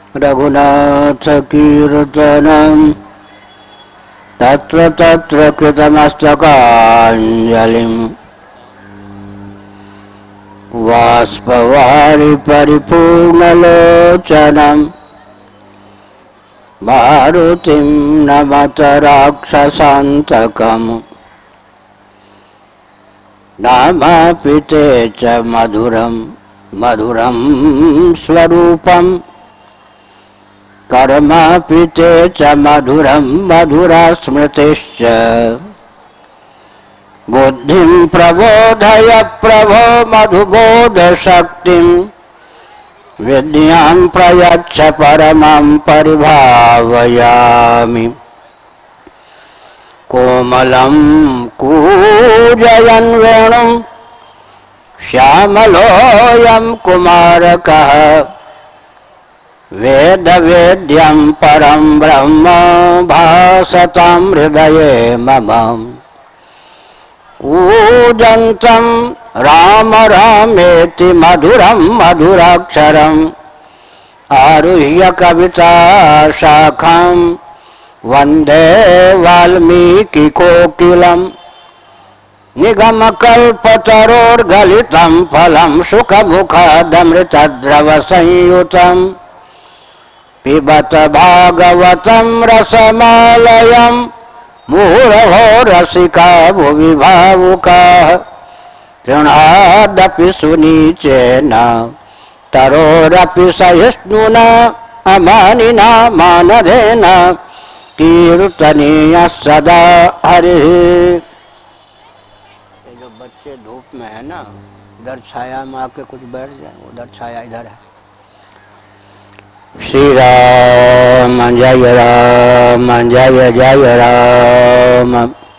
रघुनाथ कीर्तनम् तत्र तत्र कृतमस्तकाञ्जलिं बाष्पवारि परिपूर्णलोचनं मारुतिं नमत राक्षसान्तकम् नामापि ते च मधुरं मधुरं स्वरूपम् कर्मापि ते च मधुरं मधुरा स्मृतिश्च बुद्धिं प्रबोधय प्रभो मधुबोधशक्तिं विद्यां प्रयच्छ परमं परिभावयामि कोमलं कूजयन् वेणुं श्यामलोऽयं कुमारकः वेद वेद्यं परं ब्रह्म भासतां हृदये मम कूजन्तं राम रामेति मधुरं मधुराक्षरम् आरुह्य कविता शाखां वन्दे वाल्मीकिकोकिलं निगमकल्पतरोर्गलितं फलं सुखमुखादमृतद्रवसंयुतं पिबत भागवतं रसमालयं मुहुरहो रसिका भुवि भावुकाः तृणादपि सुनीचेन तरोरपि सहिष्णुना अमानिना मानधेन कीर्तनीय सदा हरिः। ये जो बच्चे धूप में है ना, इधर छाया में आके कुछ बैठ जाए, उधर छाया इधर है। श्री राम जय राम जय जय राम।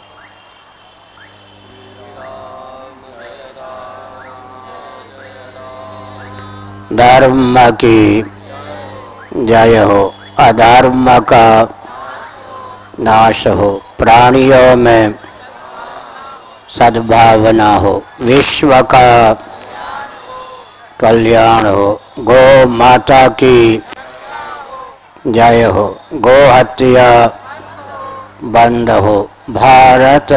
धर्म की जय हो, अधर्म का नाश हो, प्राणियों में सद्भावना हो, विश्व का कल्याण हो, गौ माता की जय हो, गो हत्या बंद हो, भारत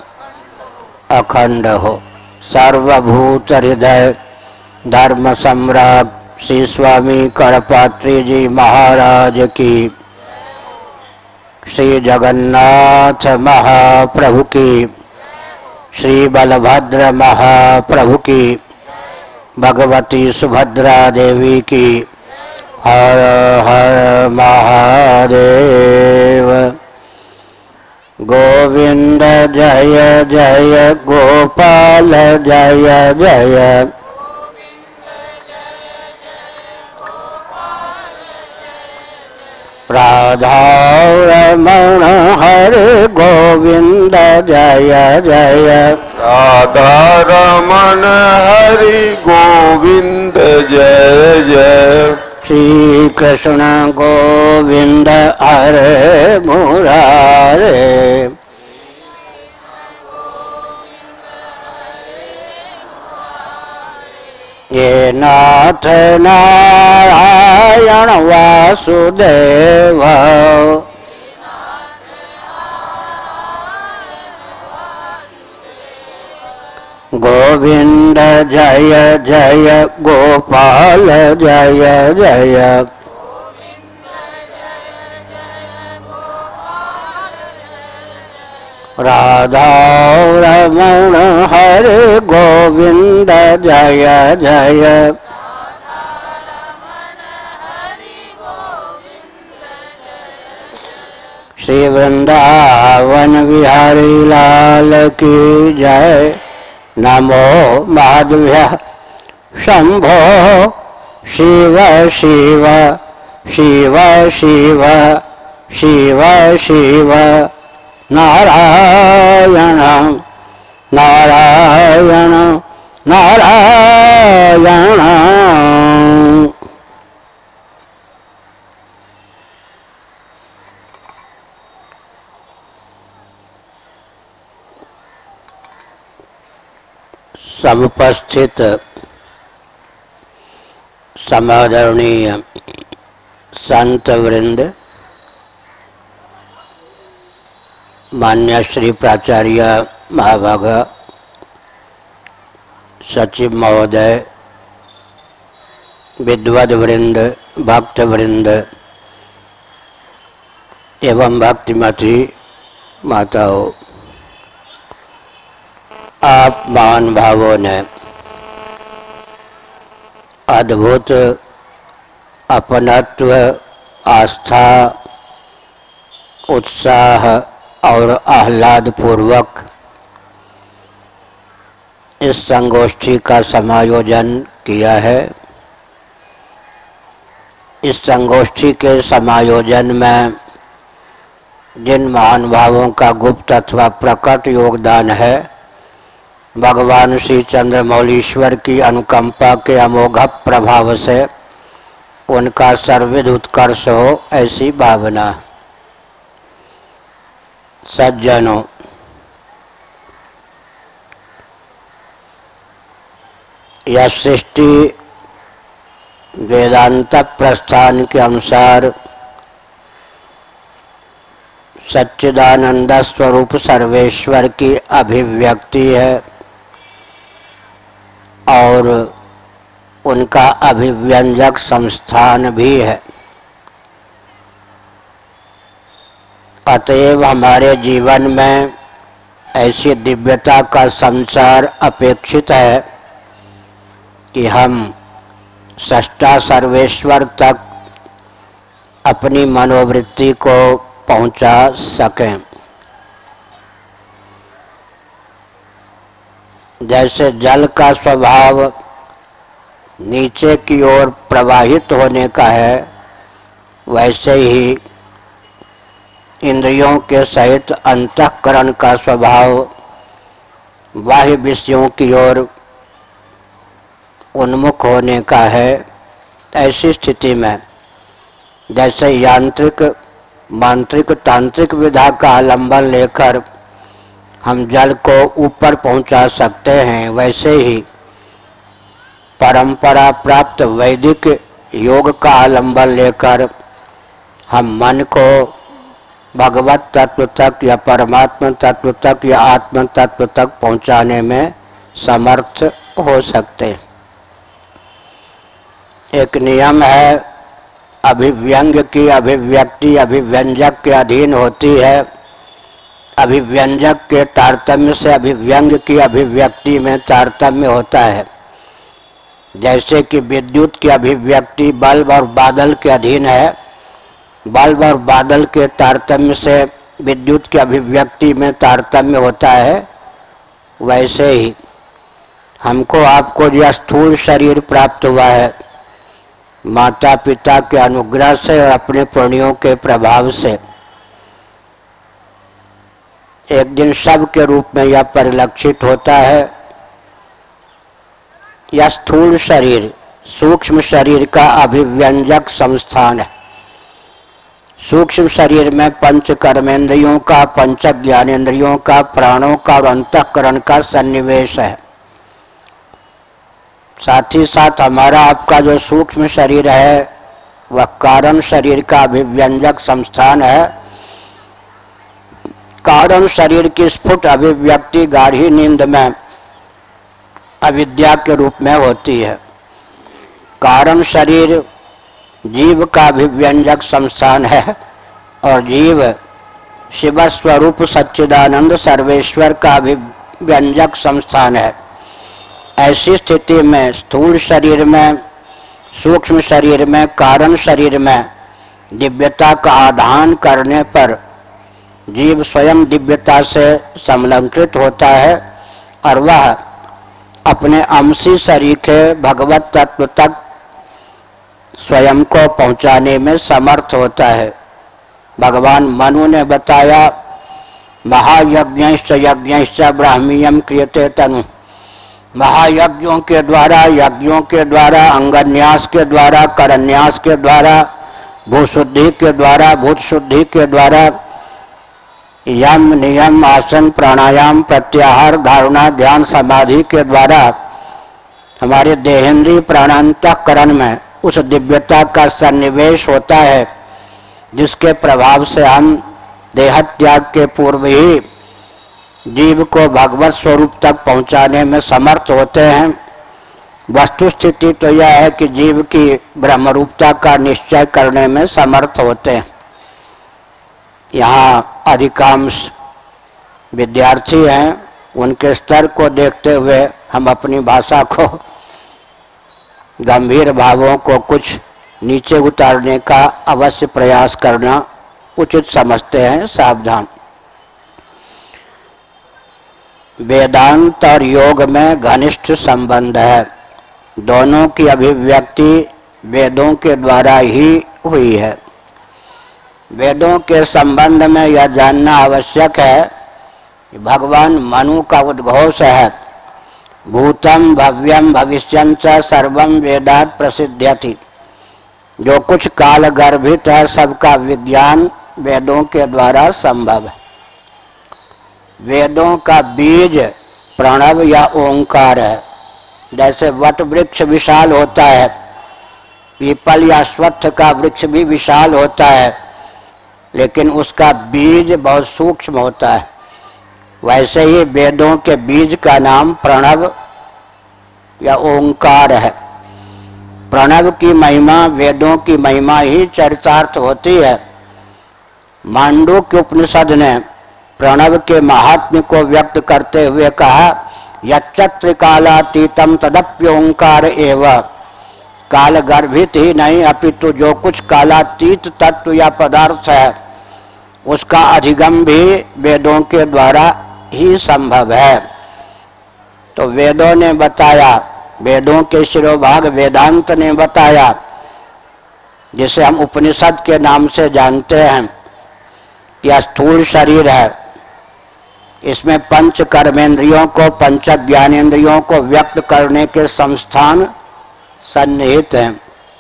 अखंड हो, सर्वभूत हृदय धर्म सम्राट श्री स्वामी करपात्री जी महाराज की, श्री जगन्नाथ महाप्रभु की, श्री बलभद्र महाप्रभु की, भगवती सुभद्रा देवी की, हर हर महादेव। गोविंद जय जय गोपाल जय जय, राधा रमण हरे गोविंद जय जय, राधा रमण हरि गोविंद जय जय, श्री कृष्ण गोविंद हरे मुरारे, ये नाथ नारायण वासुदेव, गोविंद जय जय गोपाल जय जय, राधा रमण हरे गोविंद जय जय, श्री वृंदावन बिहारी लाल की जय। नमो माधव्य शंभो शिव शिव शिव शिव शिव शिव नारायण नारायण नारायण। समुपस्थित समादरणीय संत वृंद, मान्य श्री प्राचार्य महाभाग सचिव महोदय, विद्वद वृंद, भक्त वृंद एवं भक्तिमती माताओं, आप महान भावों ने अद्भुत अपनत्व, आस्था, उत्साह और आह्लाद पूर्वक इस संगोष्ठी का समायोजन किया है। इस संगोष्ठी के समायोजन में जिन महानुभावों का गुप्त अथवा प्रकट योगदान है, भगवान श्री चंद्रमौलीश्वर की अनुकंपा के अमोघ प्रभाव से उनका सर्वविध उत्कर्ष हो, ऐसी भावना। सज्जनों, यह सृष्टि वेदांत प्रस्थान के अनुसार सच्चिदानंद स्वरूप सर्वेश्वर की अभिव्यक्ति है और उनका अभिव्यंजक संस्थान भी है। अतएव हमारे जीवन में ऐसी दिव्यता का संचार अपेक्षित है कि हम सृष्टा सर्वेश्वर तक अपनी मनोवृत्ति को पहुंचा सकें। जैसे जल का स्वभाव नीचे की ओर प्रवाहित होने का है, वैसे ही इंद्रियों के सहित अंतःकरण का स्वभाव बाह्य विषयों की ओर उन्मुख होने का है। ऐसी स्थिति में जैसे यांत्रिक, मांत्रिक, तांत्रिक विधा का आलंबन लेकर हम जल को ऊपर पहुंचा सकते हैं, वैसे ही परंपरा प्राप्त वैदिक योग का आलंबन लेकर हम मन को भगवत तत्व तक या परमात्मा तत्व तक या आत्म तत्व तक पहुंचाने में समर्थ हो सकते। एक नियम है, अभिव्यंग की अभिव्यक्ति अभिव्यंजक के अधीन होती है। अभिव्यंजक के तारतम्य से अभिव्यंग की अभिव्यक्ति में तारतम्य होता है। जैसे कि विद्युत की अभिव्यक्ति बल्ब और बादल के अधीन है, बल्ब और बादल के तारतम्य से विद्युत की अभिव्यक्ति में तारतम्य होता है, वैसे ही हमको आपको यह स्थूल शरीर प्राप्त हुआ है माता पिता के अनुग्रह से और अपने पुण्यों के प्रभाव से। एक दिन शव के रूप में यह परिलक्षित होता है। यह स्थूल शरीर सूक्ष्म शरीर का अभिव्यंजक संस्थान है। सूक्ष्म शरीर में पंच कर्मेंद्रियों का, पंच ज्ञानेंद्रियों का, प्राणों का और अंतःकरण का सन्निवेश है। साथ ही साथ हमारा आपका जो सूक्ष्म शरीर है वह कारण शरीर का अभिव्यंजक संस्थान है। कारण शरीर की स्फुट अभिव्यक्ति गाढ़ी नींद में अविद्या के रूप में होती है। कारण शरीर जीव का अभिव्यंजक संस्थान है और जीव शिव स्वरूप सच्चिदानंद सर्वेश्वर का अभिव्यंजक संस्थान है। ऐसी स्थिति में स्थूल शरीर में, सूक्ष्म शरीर में, कारण शरीर में दिव्यता का आधान करने पर जीव स्वयं दिव्यता से संलग्नित होता है और वह अपने अंशी सरीखे भगवत तत्व तक स्वयं को पहुंचाने में समर्थ होता है। भगवान मनु ने बताया, महायज्ञश्च यज्ञश्च ब्राह्मीयम क्रियते तनु। महायज्ञों के द्वारा, यज्ञों के द्वारा, अंगन्यास के द्वारा, करन्यास के द्वारा, भूशुद्धि के द्वारा, भूत शुद्धि के द्वारा, यम नियम आसन प्राणायाम प्रत्याहार धारणा ध्यान समाधि के द्वारा हमारे देहेंद्रीय प्राणांतःकरण में उस दिव्यता का सन्निवेश होता है जिसके प्रभाव से हम देहत्याग के पूर्व ही जीव को भगवत स्वरूप तक पहुंचाने में समर्थ होते हैं। वस्तु स्थिति तो यह है कि जीव की ब्रह्मरूपता का निश्चय करने में समर्थ होते हैं। यहाँ अधिकांश विद्यार्थी हैं, उनके स्तर को देखते हुए हम अपनी भाषा को, गंभीर भावों को कुछ नीचे उतारने का अवश्य प्रयास करना उचित समझते हैं। सावधान। वेदांत और योग में घनिष्ठ संबंध है। दोनों की अभिव्यक्ति वेदों के द्वारा ही हुई है। वेदों के संबंध में यह जानना आवश्यक है कि भगवान मनु का उद्घोष है, भूतम भव्यम भविष्यं च सर्वं वेदात् प्रसिद्ध्यति। जो कुछ काल गर्भित है सबका विज्ञान वेदों के द्वारा संभव है। वेदों का बीज प्रणव या ओंकार है। जैसे वट वृक्ष विशाल होता है, पीपल या अश्वत्थ का वृक्ष भी विशाल होता है, लेकिन उसका बीज बहुत सूक्ष्म होता है। वैसे ही वेदों के बीज का नाम प्रणव या ओंकार है। प्रणव की महिमा वेदों की महिमा ही चरितार्थ होती है। मांडूक्य उपनिषद ने प्रणव के महात्म्य को व्यक्त करते हुए कहा, यच्चत्र कालातीतम तदप्योंकार एव। काल गर्भित ही नहीं अपितु जो कुछ कालातीत तत्व या पदार्थ है उसका अधिगम भी वेदों के द्वारा ही संभव है। तो वेदों ने बताया, वेदों के शिरोभाग वेदांत ने बताया, जिसे हम उपनिषद के नाम से जानते हैं, यह स्थूल शरीर है। इसमें पंच कर्मेंद्रियों को, पंच ज्ञानेंद्रियों को व्यक्त करने के संस्थान सन्निहित हैं।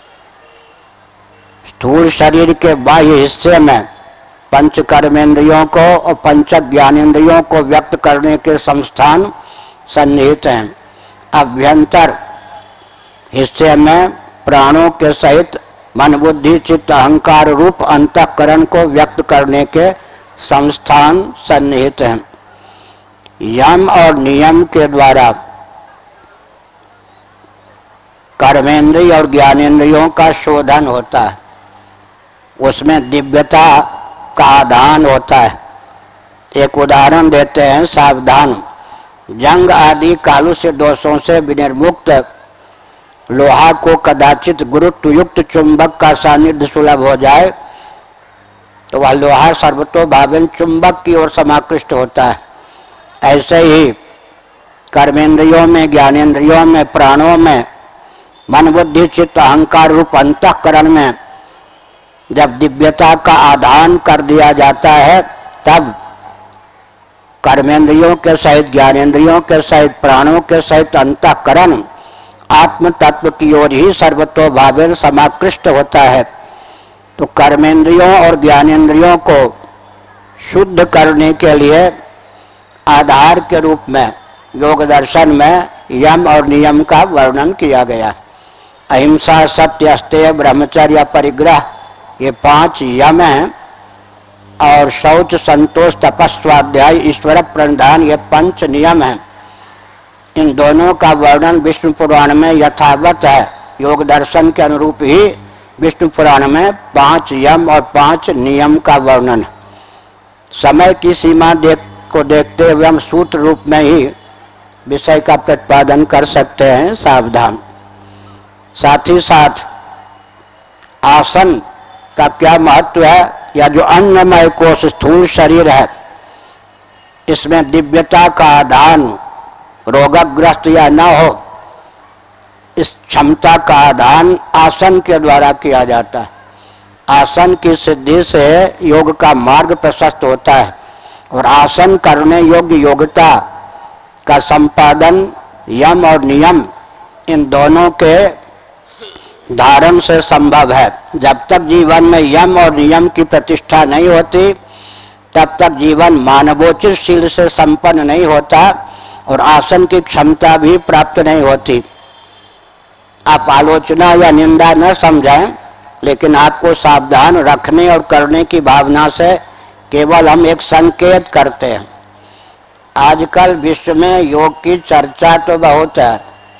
स्थूल शरीर के बाह्य हिस्से में पंच कर्मेंद्रियों को और पंच ज्ञानेंद्रियों को व्यक्त करने के संस्थान सन्निहित हैं। अभ्यंतर हिस्से में प्राणों के सहित मन बुद्धि चित्त अहंकार रूप अंतःकरण को व्यक्त करने के संस्थान सन्निहित हैं। यम और नियम के द्वारा कर्मेंद्रिय और ज्ञानेंद्रियों का शोधन होता है। उसमें दिव्यता का आधान होता है। एक उदाहरण देते हैं, सावधान। जंग आदि कालु से दोषों से विनिर्मुक्त लोहा को कदाचित गुरुत्व युक्त चुंबक का सानिध्य सुलभ हो जाए तो वह लोहा सर्वतोभावेन चुंबक की ओर समाकृष्ट होता है। ऐसे ही कर्मेंद्रियों में, ज्ञानेंद्रियों में, प्राणों में, मन बुद्धि चित्त अहंकार रूप अंतःकरण में जब दिव्यता का आधान कर दिया जाता है तब कर्मेंद्रियों के सहित, ज्ञानेंद्रियों के सहित, प्राणों के सहित अंतःकरण आत्म तत्व की ओर ही सर्वतोभावेन समाकृष्ट होता है। तो कर्मेंद्रियों और ज्ञानेंद्रियों को शुद्ध करने के लिए आधार के रूप में योग दर्शन में यम और नियम का वर्णन किया गया। अहिंसा, सत्य, अस्तेय, ब्रह्मचर्य, परिग्रह, ये 5 यम हैं और शौच, संतोष, तपस्वाध्याय, ईश्वर प्रणिधान, ये 5 नियम हैं। इन दोनों का वर्णन विष्णु पुराण में यथावत है। योग दर्शन के अनुरूप ही विष्णु पुराण में 5 यम और 5 नियम का वर्णन है। समय की सीमा को देखते हुए हम सूत्र रूप में ही विषय का प्रतिपादन कर सकते हैं। सावधान। साथ ही साथ आसन का क्या महत्व है, या जो अन्नमय कोश स्थूल शरीर है इसमें दिव्यता का आधान रोगग्रस्त या न हो, इस क्षमता का आधान आसन के द्वारा किया जाता है। आसन की सिद्धि से योग का मार्ग प्रशस्त होता है और आसन करने योग्य योग्यता का संपादन यम और नियम इन दोनों के धारण से संभव है। जब तक जीवन में यम और नियम की प्रतिष्ठा नहीं होती तब तक जीवन मानवोचित शील से संपन्न नहीं होता और आसन की क्षमता भी प्राप्त नहीं होती। आप आलोचना या निंदा न समझें, लेकिन आपको सावधान रखने और करने की भावना से केवल हम एक संकेत करते हैं। आजकल विश्व में योग की चर्चा तो बहुत है,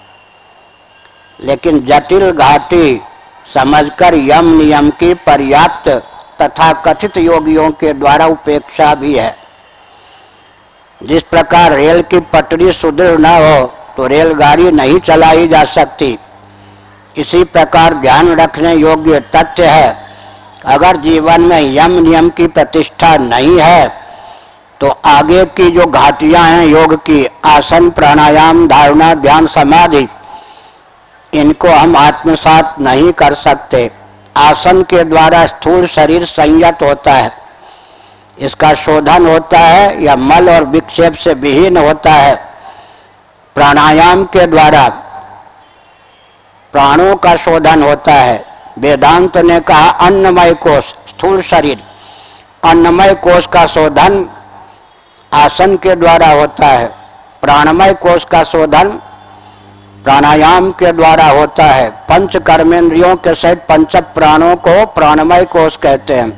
लेकिन जटिल घाटी समझकर यम नियम की पर्याप्त तथा कथित योगियों के द्वारा उपेक्षा भी है। जिस प्रकार रेल की पटरी सुदृढ़ न हो तो रेलगाड़ी नहीं चलाई जा सकती, इसी प्रकार ध्यान रखने योग्य तथ्य है, अगर जीवन में यम नियम की प्रतिष्ठा नहीं है तो आगे की जो घाटियां हैं योग की, आसन, प्राणायाम, धारणा, ध्यान, समाधि, इनको हम आत्मसात नहीं कर सकते। आसन के द्वारा स्थूल शरीर संयत होता है, इसका शोधन होता है या मल और विक्षेप से विहीन होता है। प्राणायाम के द्वारा प्राणों का शोधन होता है। वेदांत ने कहा अन्नमय कोश, स्थूल शरीर, अन्नमय कोश का शोधन आसन के द्वारा होता है। प्राणमय कोश का शोधन प्राणायाम के द्वारा होता है। पंच कर्मेंद्रियों के सहित पंच प्राणों को प्राणमय कोश कहते हैं।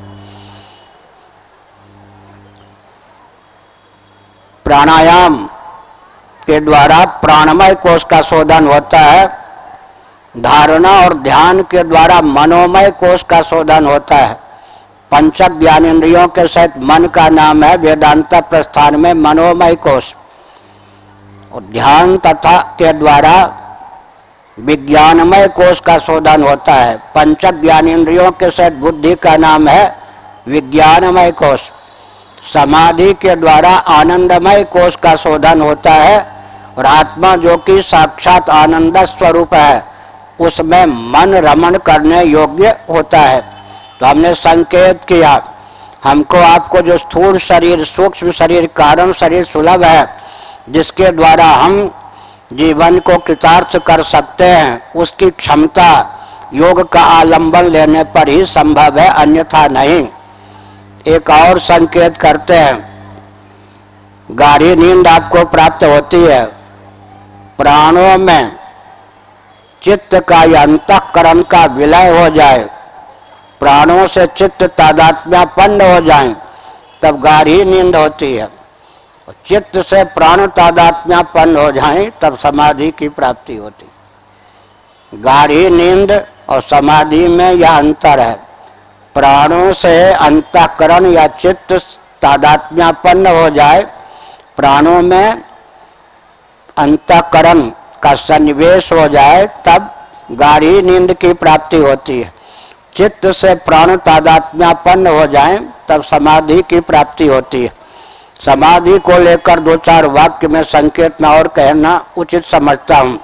प्राणायाम के द्वारा प्राणमय कोश का शोधन होता है। धारणा और ध्यान के द्वारा मनोमय कोश का शोधन होता है। पंच ज्ञानेंद्रियों के सहित मन का नाम है वेदांत प्रस्थान में मनोमय कोश। और ध्यान तथा के द्वारा विज्ञानमय कोश का शोधन होता है। पंच ज्ञानेंद्रियों के सहित बुद्धि का नाम है विज्ञानमय कोश। समाधि के द्वारा आनंदमय कोश का शोधन होता है। और आत्मा जो कि साक्षात आनंद स्वरूप है, उसमें मन रमण करने योग्य होता है। तो हमने संकेत किया, हमको आपको जो स्थूल शरीर, सूक्ष्म शरीर, कारण शरीर सुलभ है, जिसके द्वारा हम जीवन को कृतार्थ कर सकते हैं, उसकी क्षमता योग का आलंबन लेने पर ही संभव है, अन्यथा नहीं। एक और संकेत करते हैं, गाढ़ी नींद आपको प्राप्त होती है। प्राणों में चित्त का या अंतःकरण का विलय हो जाए, प्राणों से चित्त तादात्म्यपन्न हो जाए, तब गाढ़ी नींद होती है। चित्त से प्राण तादात्म्यपन्न हो जाए, तब समाधि की प्राप्ति होती। गाढ़ी नींद और समाधि में यह अंतर है। प्राणों से अंतःकरण या चित्त तादात्म्यपन्न हो जाए, प्राणों में अंतःकरण का सन्निवेश हो जाए, तब गाढ़ी नींद की प्राप्ति होती है। चित्त से प्राण तादात्म्यपन्न हो जाए, तब समाधि की प्राप्ति होती है। समाधि को लेकर दो चार वाक्य में संकेत में और कहना उचित समझता हूँ।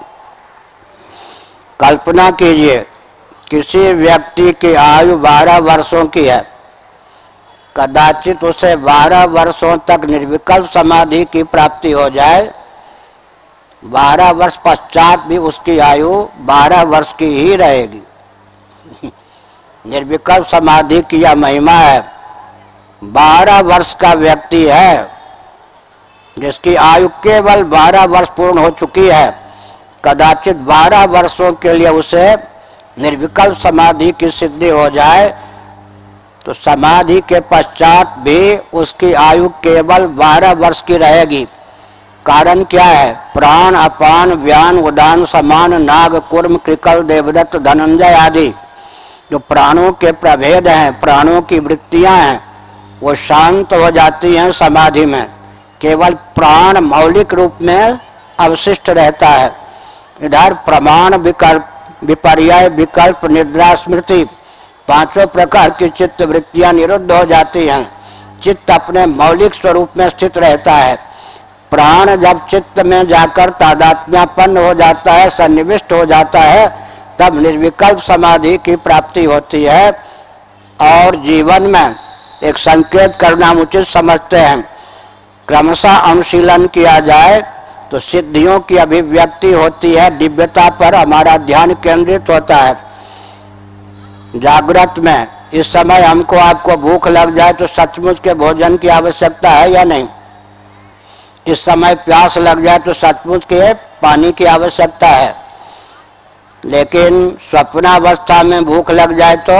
कल्पना कीजिए, किसी व्यक्ति की आयु 12 वर्षों की है, कदाचित उसे 12 वर्षों तक निर्विकल्प समाधि की प्राप्ति हो जाए, 12 वर्ष पश्चात भी उसकी आयु 12 वर्ष की ही रहेगी। निर्विकल्प समाधि की यह महिमा है। 12 वर्ष का व्यक्ति है जिसकी आयु केवल 12 वर्ष पूर्ण हो चुकी है, कदाचित 12 वर्षों के लिए उसे निर्विकल्प समाधि की सिद्धि हो जाए, तो समाधि के पश्चात भी उसकी आयु केवल 12 वर्ष की रहेगी। कारण क्या है? प्राण, अपान, व्यान, उदान, समान, नाग, कुर्म, कृकल, देवदत्त, धनंजय आदि जो प्राणों के प्रभेद हैं, प्राणों की वृत्तियां हैं, वो शांत हो जाती हैं समाधि में। केवल प्राण मौलिक रूप में अवशिष्ट रहता है। इधर प्रमाण, विकल्प, विपर्याय, विकल्प, निद्रा, स्मृति, पांचों प्रकार की चित्त वृत्तियां निरुद्ध हो जाती हैं। चित्त अपने मौलिक स्वरूप में स्थित रहता है। प्राण जब चित्त में जाकर तादात्म्यपन्न हो जाता है, सन्निविष्ट हो जाता है, तब निर्विकल्प समाधि की प्राप्ति होती है। और जीवन में एक संकेत करना हम उचित समझते हैं। क्रमशः अनुशीलन किया जाए तो सिद्धियों की अभिव्यक्ति होती है, दिव्यता पर हमारा ध्यान केंद्रित होता है। जागृत में इस समय हमको आपको भूख लग जाए तो सचमुच के भोजन की आवश्यकता है या नहीं? इस समय प्यास लग जाए तो सचमुच के पानी की आवश्यकता है। लेकिन स्वप्नावस्था में भूख लग जाए तो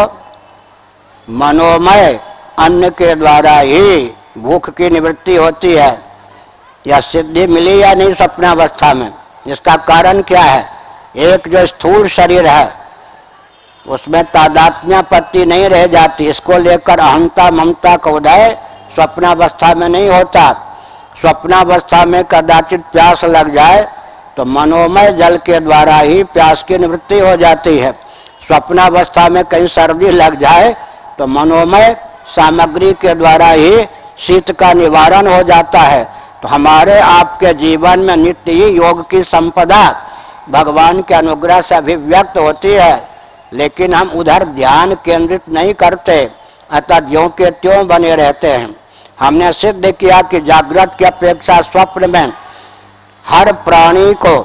मनोमय अन्न के द्वारा ही भूख की निवृत्ति होती है। यह सिद्धि मिली या नहीं स्वप्नावस्था में? इसका कारण क्या है? एक जो स्थूल शरीर है उसमें तादात्म्यपत्ति नहीं रह जाती, इसको लेकर अहंता ममता का उदय स्वप्नावस्था में नहीं होता। स्वप्नावस्था में कदाचित प्यास लग जाए तो मनोमय जल के द्वारा ही प्यास की निवृत्ति हो जाती है। स्वप्नावस्था में कहीं सर्दी लग जाए तो मनोमय सामग्री के द्वारा ही शीत का निवारण हो जाता है। तो हमारे आपके जीवन में नित्य ही योग की संपदा भगवान के अनुग्रह से अभिव्यक्त होती है, लेकिन हम उधर ध्यान केंद्रित नहीं करते, अतः ज्यों के त्यों बने रहते हैं। हमने सिद्ध किया कि जागृत की अपेक्षा स्वप्न में हर प्राणी को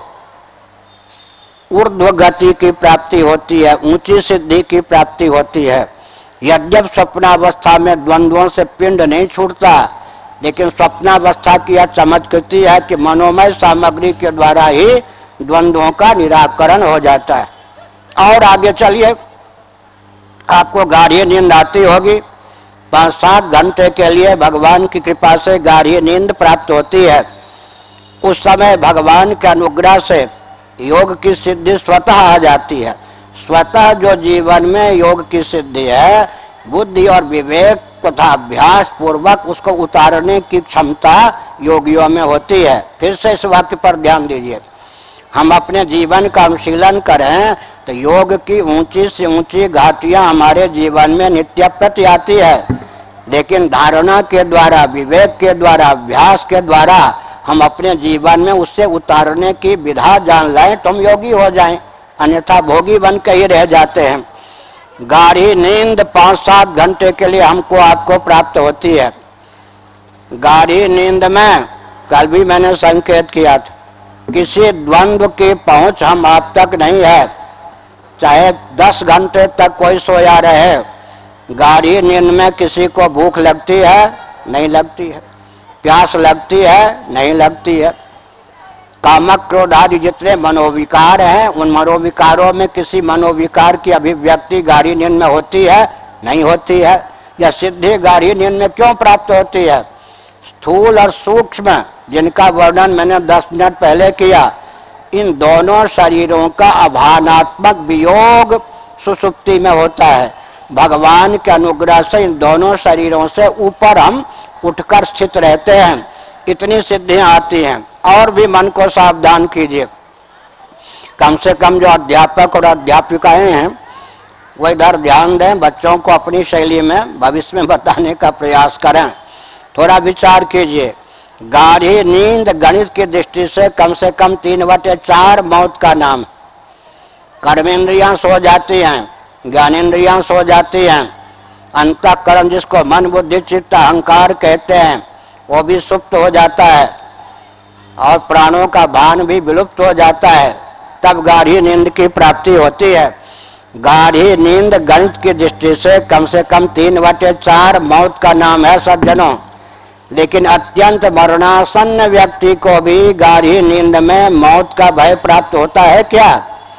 ऊर्ध्व गति की प्राप्ति होती है, ऊंची सिद्धि की प्राप्ति होती है। यद्यप स्वप्नावस्था में द्वंद्वों से पिंड नहीं छूटता, लेकिन स्वप्नावस्था की यह चमत्कृति है कि मनोमय सामग्री के द्वारा ही द्वंद्वों का निराकरण हो जाता है। और आगे चलिए, आपको गाढ़ी नींद आती होगी। 5-7 घंटे के लिए भगवान की कृपा से गाढ़ी नींद प्राप्त होती है। उस समय भगवान के अनुग्रह से योग की सिद्धि स्वतः आ जाती है। स्वतः जो जीवन में योग की सिद्धि है, बुद्धि और विवेक तथा अभ्यास पूर्वक उसको उतारने की क्षमता योगियों में होती है। फिर से इस वाक्य पर ध्यान दीजिए। हम अपने जीवन का अनुशीलन करें तो योग की ऊंची से ऊंची घाटियां हमारे जीवन में नित्य प्रति आती है, लेकिन धारणा के द्वारा, विवेक के द्वारा, अभ्यास के द्वारा हम अपने जीवन में उससे उतारने की विधा जान लें तो हम योगी हो जाएं, अन्यथा भोगी बन के ही रह जाते हैं। गाढ़ी नींद 5-7 घंटे के लिए हमको आपको प्राप्त होती है। गाढ़ी नींद में कल भी मैंने संकेत किया था, किसी द्वंद्व की पहुंच हम आप तक नहीं है। चाहे 10 घंटे तक कोई सोया रहे, गाढ़ी नींद में किसी को भूख लगती है? नहीं लगती है। प्यास लगती है? नहीं लगती है। कामक क्रोध आदि जितने मनोविकार हैं, उन मनोविकारों में किसी मनोविकार की अभिव्यक्ति गाढ़ी नींद में होती है? नहीं होती है। यह सिद्धि गाढ़ी नींद में क्यों प्राप्त होती है? स्थूल और सूक्ष्म, जिनका वर्णन मैंने 10 मिनट पहले किया, इन दोनों शरीरों का अभानात्मक वियोग सुषुप्ति में होता है। भगवान के अनुग्रह से इन दोनों शरीरों से ऊपर हम उठकर स्थित रहते हैं। इतनी सिद्धियां आती हैं। और भी मन को सावधान कीजिए। कम से कम जो अध्यापक और अध्यापिकाएं हैं वो इधर ध्यान दें, बच्चों को अपनी शैली में भविष्य में बताने का प्रयास करें। थोड़ा विचार कीजिए। गाढ़ी नींद गणित की दृष्टि से कम 3/4 मौत का नाम। कर्मेंद्रियां सो जाती हैं, ज्ञानेन्द्रियां सो जाती हैं, अंतःकरण जिसको मन बुद्धि चित्त अहंकार कहते हैं वो भी सुप्त हो जाता है, और प्राणों का भान भी विलुप्त हो जाता है। तब गाढ़ी नींद की प्राप्ति होती है। गाढ़ी नींद गणित की दृष्टि से कम 3/4 मौत का नाम है सज्जनों। लेकिन अत्यंत मरणासन्न व्यक्ति को भी गाढ़ी नींद में मौत का भय प्राप्त होता है क्या?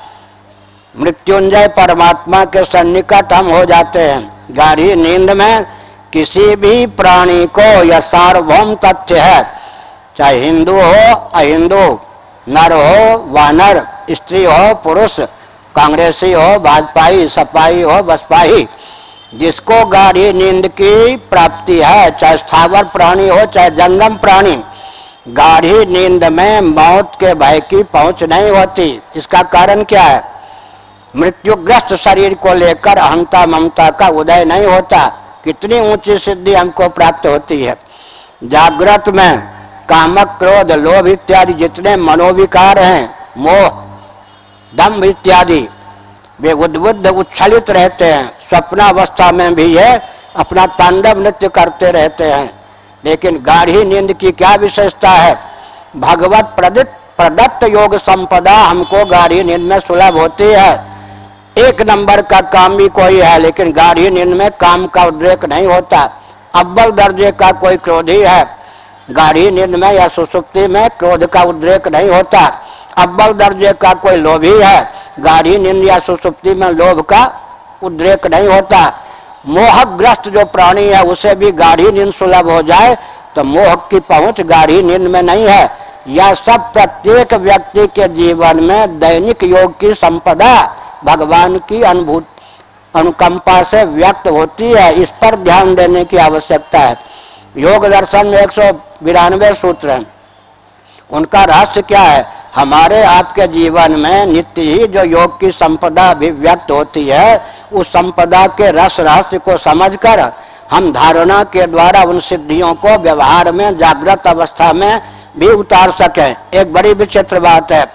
मृत्युंजय परमात्मा के सन्निकट हम हो जाते हैं। गाढ़ी नींद में किसी भी प्राणी को यह सार्वभौम तथ्य है, चाहे हिंदू हो अहिंदू, नर हो वानर, स्त्री हो पुरुष, कांग्रेसी हो भाजपाई, सपाई हो बसपाई, जिसको गाढ़ी नींद की प्राप्ति है, चाहे स्थावर प्राणी हो चाहे जंगम प्राणी, गाढ़ी नींद में मौत के भय की पहुंच नहीं होती। इसका कारण क्या है? मृत्युग्रस्त शरीर को लेकर अहंता ममता का उदय नहीं होता। कितनी ऊंची सिद्धि हमको प्राप्त होती है। जागृत में कामक क्रोध लोभ इत्यादि जितने मनोविकार हैं, मोह दम्भ इत्यादि, वे उद्बुद्ध उच्छलित रहते हैं। स्वप्नावस्था में भी ये अपना तांडव नृत्य करते रहते हैं। लेकिन गाढ़ी नींद की क्या विशेषता है? भगवत प्रदत्त योग संपदा हमको गाढ़ी नींद में सुलभ होती है। 1 नंबर का काम भी कोई है, लेकिन गाढ़ी नींद में काम का उद्रेक नहीं होता। अव्वल दर्जे का कोई क्रोधी है, गाढ़ी नींद में या सुसुप्ति में क्रोध का उद्रेक नहीं होता। अव्वल दर्जे का कोई लोभी है, गाढ़ी नींद या सुसुप्ति में लोभ का उद्रेक नहीं होता। मोहग्रस्त जो प्राणी है उसे भी गाढ़ी नींद सुलभ हो जाए तो मोह की पहुंच गाढ़ी नींद में नहीं है। यह सब प्रत्येक व्यक्ति के जीवन में दैनिक योग की संपदा भगवान की अनुकंपा से व्यक्त होती है। इस पर ध्यान देने की आवश्यकता है। योग दर्शन में 192 सूत्र हैं। उनका रहस्य क्या है? हमारे आपके जीवन में नित्य ही जो योग की संपदा अभिव्यक्त होती है, उस संपदा के रस रहस्य को समझकर हम धारणा के द्वारा उन सिद्धियों को व्यवहार में जागृत अवस्था में भी उतार सकें। एक बड़ी विचित्र बात है,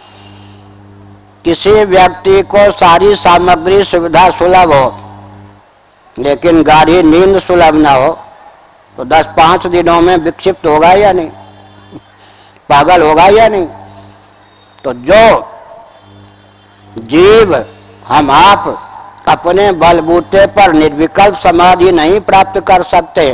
किसी व्यक्ति को सारी सामग्री सुविधा सुलभ हो लेकिन गाढ़ी नींद सुलभ ना हो तो 10-5 दिनों में विक्षिप्त होगा या नहीं, पागल होगा या नहीं? तो जो जीव हम आप अपने बलबूते पर निर्विकल्प समाधि नहीं प्राप्त कर सकते,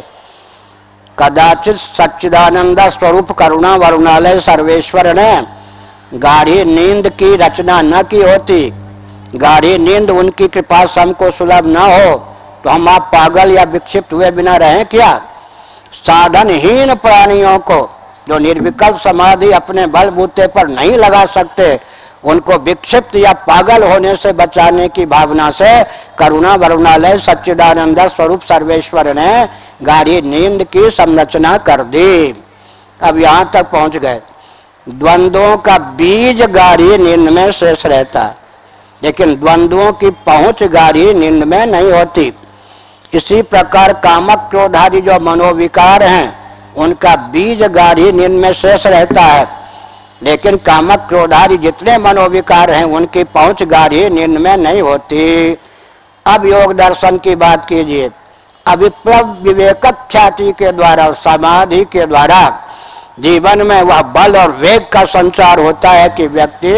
कदाचित सच्चिदानंद स्वरूप करुणा वरुणालय सर्वेश्वर ने गाढ़ी नींद की रचना न की होती, गाढ़ी नींद उनकी कृपा से हमको सुलभ न हो तो हम आप पागल या विक्षिप्त हुए बिना रहें क्या? साधनहीन प्राणियों को जो निर्विकल्प समाधि अपने बलबूते पर नहीं लगा सकते, उनको विक्षिप्त या पागल होने से बचाने की भावना से करुणा वरुणालय सच्चिदानंद स्वरूप सर्वेश्वर ने गाढ़ी नींद की संरचना कर दी। अब यहाँ तक पहुँच गए। द्वंद्वों का बीज गाढ़ी नींद में शेष रहता है, लेकिन द्वंद्वों की पहुँच गाढ़ी नींद में नहीं होती। इसी प्रकार कामक क्रोधादि जो मनोविकार हैं, उनका बीज गाढ़ी नींद में शेष रहता है, लेकिन कामक क्रोधादि जितने मनोविकार हैं उनकी पहुंच गाढ़ी नींद में नहीं होती। अब योग दर्शन की बात कीजिए। अभिप्लव विवेक ख्याति के द्वारा, समाधि के द्वारा जीवन में वह बल और वेग का संचार होता है कि व्यक्ति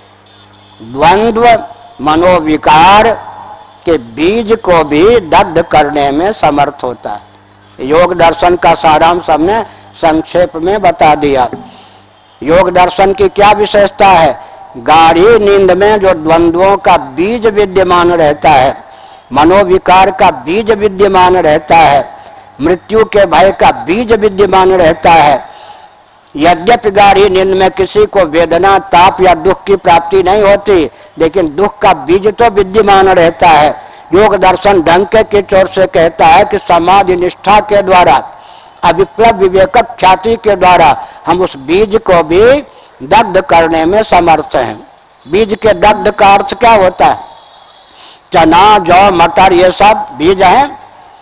द्वंद्व मनोविकार के बीज को भी दग्ध करने में समर्थ होता है। योग दर्शन का सारांश हमने संक्षेप में बता दिया। योग दर्शन की क्या विशेषता है? गाढ़ी नींद में जो द्वंद्वों का बीज विद्यमान रहता है, मनोविकार का बीज विद्यमान रहता है, मृत्यु के भय का बीज विद्यमान रहता है। यद्यपि गाढ़ी नींद में किसी को वेदना, ताप या दुख की प्राप्ति नहीं होती, लेकिन दुख का बीज तो विद्यमान रहता है। योग दर्शन ढंग के चोर से कहता है कि समाधि निष्ठा के द्वारा, अभिप्लव विवेक ख्याति के द्वारा हम उस बीज को भी दग्ध करने में समर्थ हैं। बीज के दग्ध का अर्थ क्या होता है? चना, जौ, मटर ये सब बीज हैं,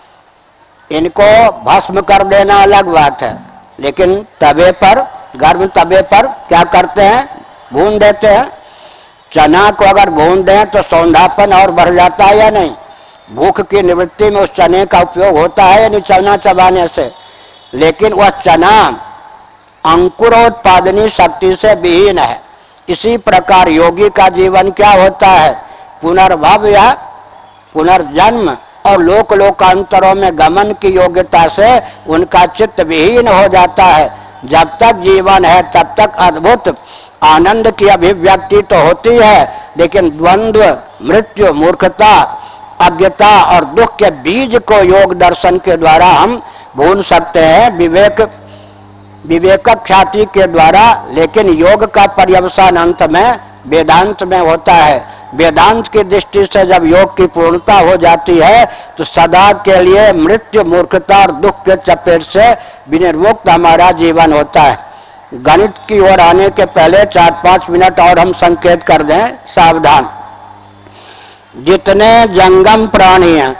इनको भस्म कर देना अलग बात है, लेकिन तवे पर, गर्म तवे पर क्या करते हैं? भून देते हैं। चना को अगर भून दें तो सौंधापन और बढ़ जाता है या नहीं? भूख की निवृत्ति में उस चने का उपयोग होता है या नहीं चना चबाने से? लेकिन वह चना अंकुरोत्पादनी शक्ति से विहीन है। इसी प्रकार योगी का जीवन क्या होता है? पुनर्भव या पुनर्जन्म और लोक लोकांतरों में गमन की योग्यता से उनका चित्त विहीन हो जाता है। जब तक जीवन है तब तक अद्भुत आनंद की अभिव्यक्ति तो होती है, लेकिन द्वंद्व, मृत्यु, मूर्खता, अज्ञता और दुख के बीज को योग दर्शन के द्वारा हम भून सकते हैं, विवेक ख्याति के द्वारा। लेकिन योग का पर्यवसान अंत में वेदांत में होता है। वेदांत की दृष्टि से जब योग की पूर्णता हो जाती है तो सदा के लिए मृत्यु, मूर्खता और दुख के चपेट से विनिर्मुक्त हमारा जीवन होता है। गणित की ओर आने के पहले 4-5 मिनट और हम संकेत कर दें, सावधान। जितने जंगम प्राणी हैं,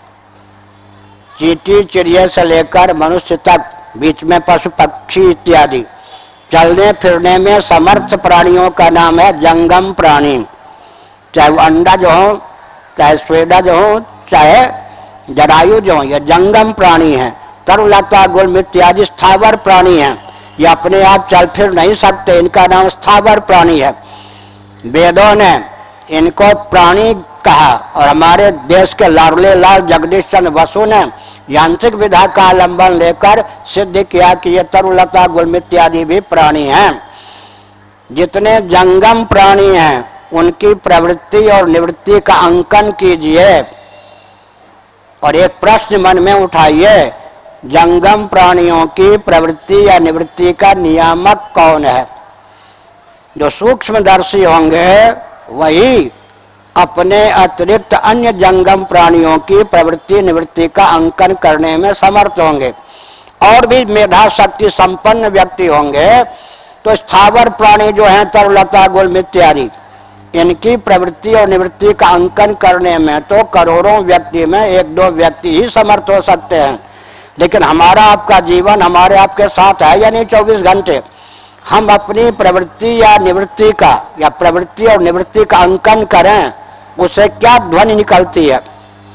चींटी चिड़िया से लेकर मनुष्य तक, बीच में पशु पक्षी इत्यादि, चलने फिरने में समर्थ प्राणियों का नाम है जंगम प्राणी। चाहे वो अंडा जो हो, चाहे स्वेदा जो हो, चाहे जरायु जो हो, ये जंगम प्राणी हैं। तरुलता, गुल्म इत्यादि स्थावर प्राणी हैं। ये अपने आप चल फिर नहीं सकते, इनका नाम स्थावर प्राणी है। वेदों ने इनको प्राणी कहा और हमारे देश के लाडले लाल जगदीश चंद्र बसु ने यांत्रिक विधा का अवलंबन लेकर सिद्ध किया कि ये तरुलता, गुल्म इत्यादि भी प्राणी हैं। जितने जंगम प्राणी हैं उनकी प्रवृत्ति और निवृत्ति का अंकन कीजिए और एक प्रश्न मन में उठाइए, जंगम प्राणियों की प्रवृत्ति या निवृत्ति का नियामक कौन है? जो सूक्ष्मदर्शी होंगे वही अपने अतिरिक्त अन्य जंगम प्राणियों की प्रवृत्ति निवृत्ति का अंकन करने में समर्थ होंगे। और भी मेधा शक्ति संपन्न व्यक्ति होंगे तो स्थावर प्राणी जो हैं तरुलता गुल्म इत्यादि, इनकी प्रवृत्ति और निवृत्ति का अंकन करने में तो करोड़ों व्यक्ति में एक दो व्यक्ति ही समर्थ हो सकते हैं। लेकिन हमारा आपका जीवन हमारे आपके साथ है यानी 24 घंटे हम अपनी प्रवृत्ति या निवृत्ति का या प्रवृत्ति और निवृत्ति का अंकन करें, उससे क्या ध्वनि निकलती है?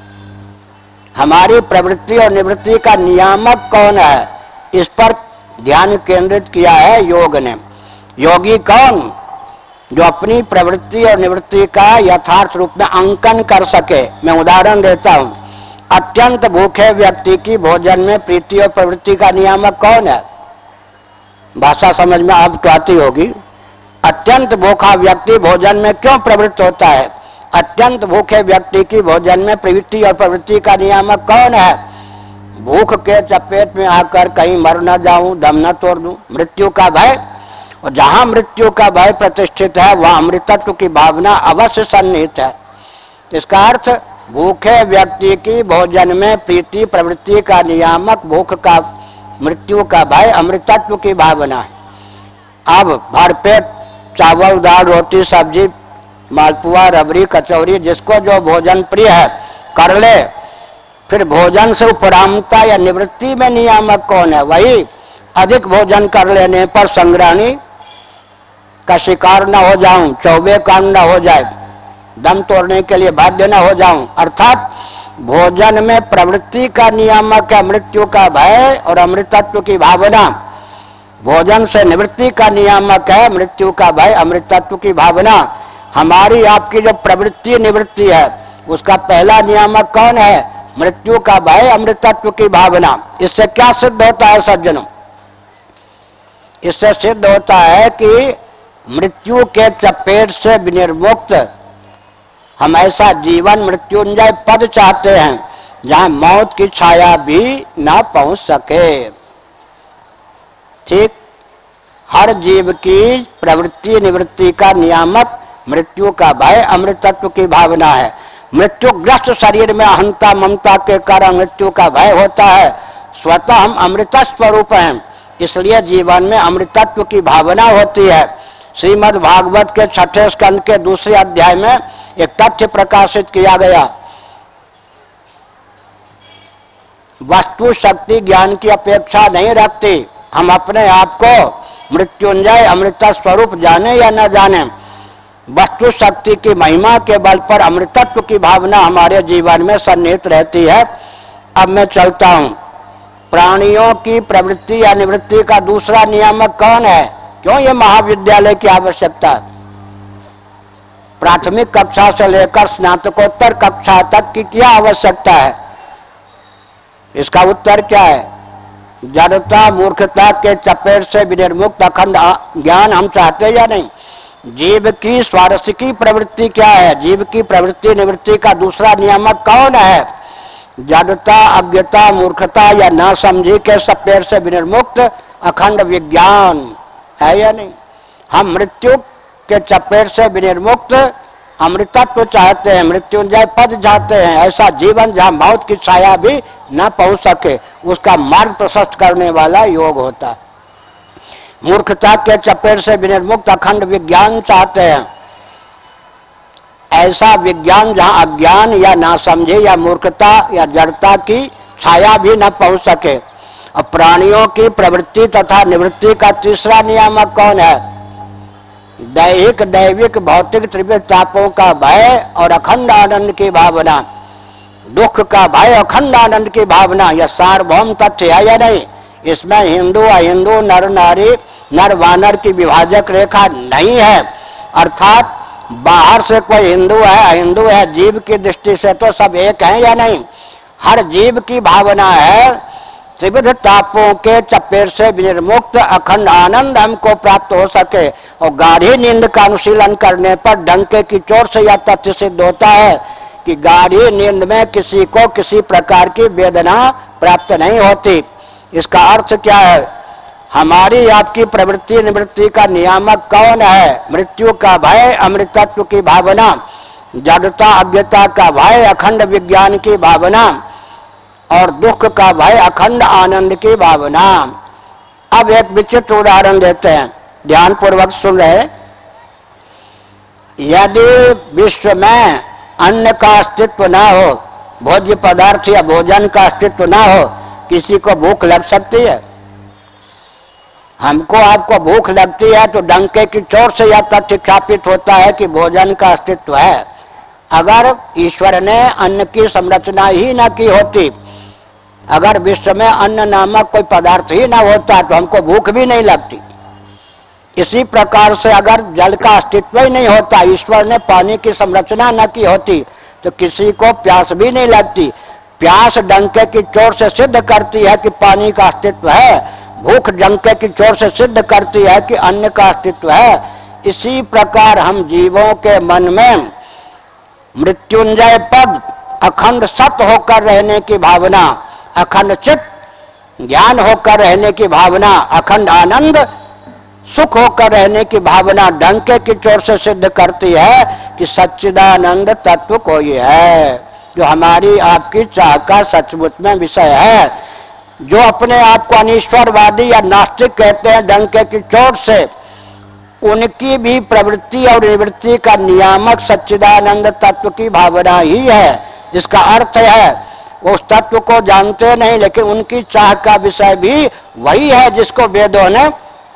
हमारी प्रवृत्ति और निवृत्ति का नियामक कौन है, इस पर ध्यान केंद्रित किया है योग ने। योगी कौन? जो अपनी प्रवृत्ति और निवृत्ति का यथार्थ रूप में अंकन कर सके। मैं उदाहरण देता हूं, अत्यंत भूखे व्यक्ति की भोजन में प्रीति और प्रवृत्ति का नियामक कौन है? भाषा समझ में आपको आती होगी। अत्यंत भूखा व्यक्ति भोजन में क्यों प्रवृत्त होता है? अत्यंत भूखे व्यक्ति की भोजन में प्रवृत्ति और प्रवृत्ति का नियामक कौन है? भूख के चपेट में आकर कहीं मर न जाऊं, दम न तोड़ दूं, मृत्यु का भय। और जहां मृत्यु का भय प्रतिष्ठित है वहां अमृतत्व की भावना अवश्य सन्निहित है। इसका अर्थ भूखे व्यक्ति की भोजन में प्रीति प्रवृत्ति का नियामक भूख का मृत्यु का भय अमृतत्व की भावना है। अब भरपेट चावल दाल रोटी सब्जी मालपुआ रबड़ी कचौरी जिसको जो भोजन प्रिय है कर ले। फिर भोजन से उपरामता या निवृत्ति में नियामक कौन है? वही अधिक भोजन कर लेने पर संग्रहणी का शिकार न हो जाऊं, चौबे काम न हो जाए, दम तोड़ने के लिए बाध्य न हो जाऊं। अर्थात भोजन में प्रवृत्ति का नियामक है मृत्यु का भय और अमृतत्व की भावना। भोजन से निवृत्ति का नियामक है मृत्यु का भय अमृतत्व की भावना। हमारी आपकी जो प्रवृत्ति निवृत्ति है उसका पहला नियामक कौन है? मृत्यु का भय अमृतत्व की भावना। इससे क्या सिद्ध होता है सज्जनों? इससे सिद्ध होता है कि मृत्यु के चपेट से विनिर्मुक्त हम ऐसा जीवन मृत्युंजय पद चाहते हैं जहां मौत की छाया भी ना पहुंच सके। ठीक, हर जीव की प्रवृत्ति निवृत्ति का नियामक मृत्यु का भय अमृतत्व की भावना है। मृत्युग्रस्त शरीर में अहंता ममता के कारण मृत्यु का भय होता है। स्वतः हम अमृत स्वरूप हैं, इसलिए जीवन में अमृतत्व की भावना होती है। श्रीमद् भागवत के 6ठे स्कंद के दूसरे अध्याय में एक तथ्य प्रकाशित किया गया। वस्तु शक्ति ज्ञान की अपेक्षा नहीं रखती। हम अपने आप को मृत्युंजय अमृत स्वरूप जाने या न जाने, वस्तु शक्ति की महिमा के बल पर अमृतत्व की भावना हमारे जीवन में सन्निहित रहती है। अब मैं चलता हूं। प्राणियों की प्रवृत्ति या निवृत्ति का दूसरा नियामक कौन है? क्यों ये महाविद्यालय की आवश्यकता? प्राथमिक कक्षा से लेकर स्नातकोत्तर कक्षा तक की क्या आवश्यकता है? इसका उत्तर क्या है? जड़ता मूर्खता के चपेट से विनिर्मुक्त अखंड ज्ञान हम चाहते या नहीं? जीव की स्वारस्य की प्रवृत्ति क्या है? जीव की प्रवृत्ति निवृत्ति का दूसरा नियामक कौन है? जड़ता अज्ञता मूर्खता या ना समझी के चपेट से विनिर्मुक्त अखंड विज्ञान है या नहीं? हम मृत्यु के चपेट से विनिर्मुक्त अमृतत्व चाहते हैं, मृत्युंजय पद चाहते हैं। ऐसा जीवन जहां मौत की छाया भी न पहुंच सके, उसका मार्ग प्रशस्त करने वाला योग होता है। मूर्खता के चपेट से विनिर्मुक्त अखंड विज्ञान चाहते हैं। ऐसा विज्ञान जहां अज्ञान या नासमझी या मूर्खता या जड़ता की छाया भी न पहुंच सके। और प्राणियों की प्रवृत्ति तथा निवृत्ति का तीसरा नियामक कौन है? दैहिक दैविक भौतिक त्रिविध तापों का भय और अखंड आनंद की भावना। दुख का भय अखंड आनंद की भावना, यह सार्वभौम तथ्य है या नहीं? इसमें हिंदू अहिंदू नर नारी नर वानर की विभाजक रेखा नहीं है। अर्थात बाहर से कोई हिंदू है अहिंदू है, जीव की दृष्टि से तो सब एक हैं या नहीं? हर जीव की भावना है त्रिविध तापों के चपेट से विनिर्मुक्त अखंड आनंद हमको प्राप्त हो सके। और गाढ़ी नींद का अनुशीलन करने पर डंके की चोट से यह तथ्य सिद्ध होता है कि गाढ़ी नींद में किसी को किसी प्रकार की वेदना प्राप्त नहीं होती। इसका अर्थ क्या है? हमारी आपकी प्रवृत्ति निवृत्ति का नियामक कौन है? मृत्यु का भय, अमृतत्व की भावना, जड़ता अज्ञता का भय, अखंड विज्ञान की भावना और दुख का भय, अखंड आनंद की भावना। अब एक विचित्र उदाहरण देते हैं, ध्यान पूर्वक सुन रहे। यदि विश्व में अन्न का अस्तित्व न हो, भोज्य पदार्थ या भोजन का अस्तित्व न हो, किसी को भूख लग सकती है? हमको आपको भूख लगती है तो डंके की चोट से यह तथ्य स्थापित होता है कि भोजन का अस्तित्व है। अगर ईश्वर ने अन्न की संरचना ही न की होती, अगर विश्व में अन्न नामक कोई पदार्थ ही न होता तो हमको भूख भी नहीं लगती। इसी प्रकार से अगर जल का अस्तित्व ही नहीं होता, ईश्वर ने पानी की संरचना न की होती तो किसी को प्यास भी नहीं लगती। प्यास डंके की चोट से सिद्ध करती है कि पानी का अस्तित्व है, भूख डंके की चोट से सिद्ध करती है कि अन्न का अस्तित्व है। इसी प्रकार हम जीवों के मन में मृत्युंजय पद, अखंड सत्य होकर रहने की भावना, अखंड चित्त ज्ञान होकर रहने की भावना, अखंड आनंद सुख होकर रहने की भावना डंके की चोट से सिद्ध करती है कि सच्चिदानंद तत्व कोई है, जो हमारी आपकी चाह का सचमुच में विषय है। जो अपने आप को अनीश्वरवादी या नास्तिक कहते हैं डंके की चोट से, उनकी भी प्रवृत्ति और निवृत्ति का नियामक सच्चिदानंद तत्व की भावना ही है। इसका अर्थ है वो उस तत्व को जानते नहीं, लेकिन उनकी चाह का विषय भी वही है जिसको वेदों ने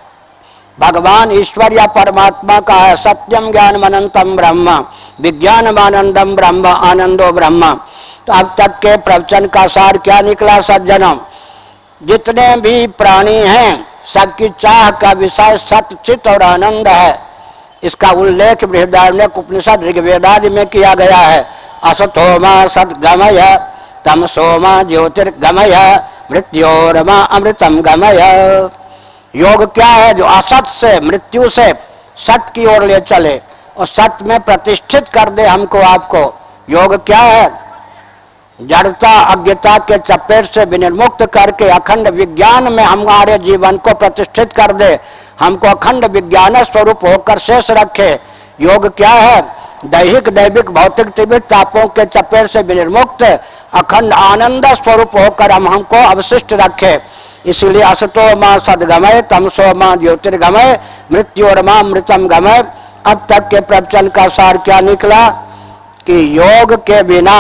भगवान ईश्वर या परमात्मा का है। सत्यम ज्ञानम अनंतम ब्रह्म, विज्ञानमानंदम ब्रह्म, आनंदो ब्रह्म। तो अब तक के प्रवचन का सार क्या निकला सज्जनों? जितने भी प्राणी हैं सबकी चाह का विषय सत्य चित्त और आनंद है। इसका उल्लेख बृहदारण्यक उपनिषद ऋग्वेदादि में किया गया है। असतोमा सद्गमय, तमसोमा ज्योतिर्गमय, मृत्योरमा अमृतम गमय। योग क्या है? जो असत से, मृत्यु से सत्य की ओर ले चले और सत्य में प्रतिष्ठित कर दे हमको आपको। योग क्या है? जड़ता अज्ञता के चपेट से विनिर्मुक्त करके अखंड विज्ञान में हमारे जीवन को प्रतिष्ठित कर दे, हमको अखंड विज्ञान स्वरूप होकर शेष रखे। योग क्या है? दैहिक दैविक भौतिक त्रिविध तापों के चपेट से विनिर्मुक्त अखंड आनंद स्वरूप होकर हमको अवशिष्ट रखे। इसलिए असतो मां सद्गमय, तमसो मां ज्योतिर्गमय, मृत्योर्मा मृतम गमय। अब तक के प्रवचन का सार क्या निकला कि योग के बिना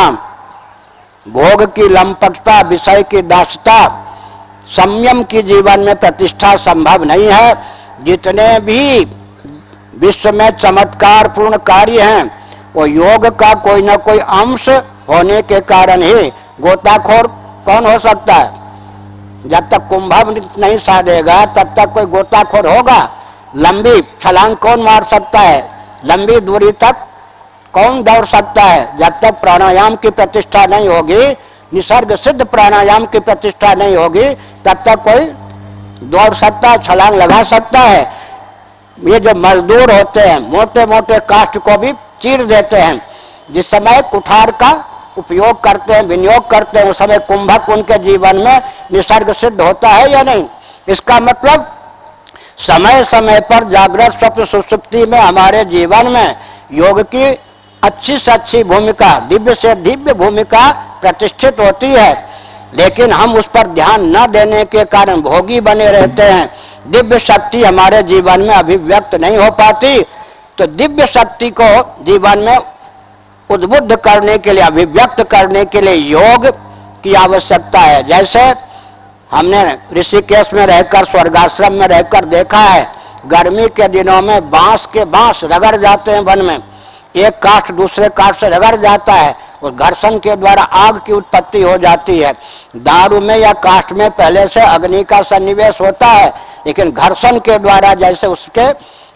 भोग की लंपटता, विषय की दासता, संयम की जीवन में प्रतिष्ठा संभव नहीं है। जितने भी विश्व में चमत्कार पूर्ण कार्य हैं वो योग का कोई न कोई अंश होने के कारण ही। गोताखोर कौन हो सकता है? जब तक कुंभव नहीं साधेगा तब तक कोई गोताखोर होगा? लंबी छलांग कौन मार सकता है? लंबी दूरी तक कौन दौड़ सकता है? जब तक प्राणायाम की प्रतिष्ठा नहीं होगी, निसर्ग सिद्ध प्राणायाम की प्रतिष्ठा नहीं होगी, तब तक कोई दौड़ सकता है, छलांग लगा सकता है। ये जो मजदूर होते हैं मोटे मोटे काष्ठ को भी चीर देते हैं। जिस समय कुठार का उपयोग करते हैं, विनियोग करते हैं, उस समय कुंभक उनके जीवन में निसर्ग सिद्ध होता है या नहीं? इसका मतलब समय समय पर जागृत स्वप्न सुषुप्ति में हमारे जीवन में योग की अच्छी से अच्छी भूमिका, दिव्य से दिव्य भूमिका प्रतिष्ठित होती है। लेकिन हम उस पर ध्यान न देने के कारण भोगी बने रहते हैं। दिव्य शक्ति हमारे जीवन में अभिव्यक्त नहीं हो पाती। तो दिव्य शक्ति को जीवन में उद्बुद्ध करने के लिए, अभिव्यक्त करने के लिए योग की आवश्यकता है। जैसे हमने ऋषिकेश में रहकर, स्वर्गाश्रम में रहकर देखा है, गर्मी के दिनों में बांस के बांस रगड़ जाते हैं वन में। एक काष्ठ दूसरे काष्ठ से रगड़ जाता है और घर्षण के द्वारा आग की उत्पत्ति हो जाती है। दारू में या काष्ठ में पहले से अग्नि का सन्निवेश होता है, लेकिन घर्षण के द्वारा जैसे उसके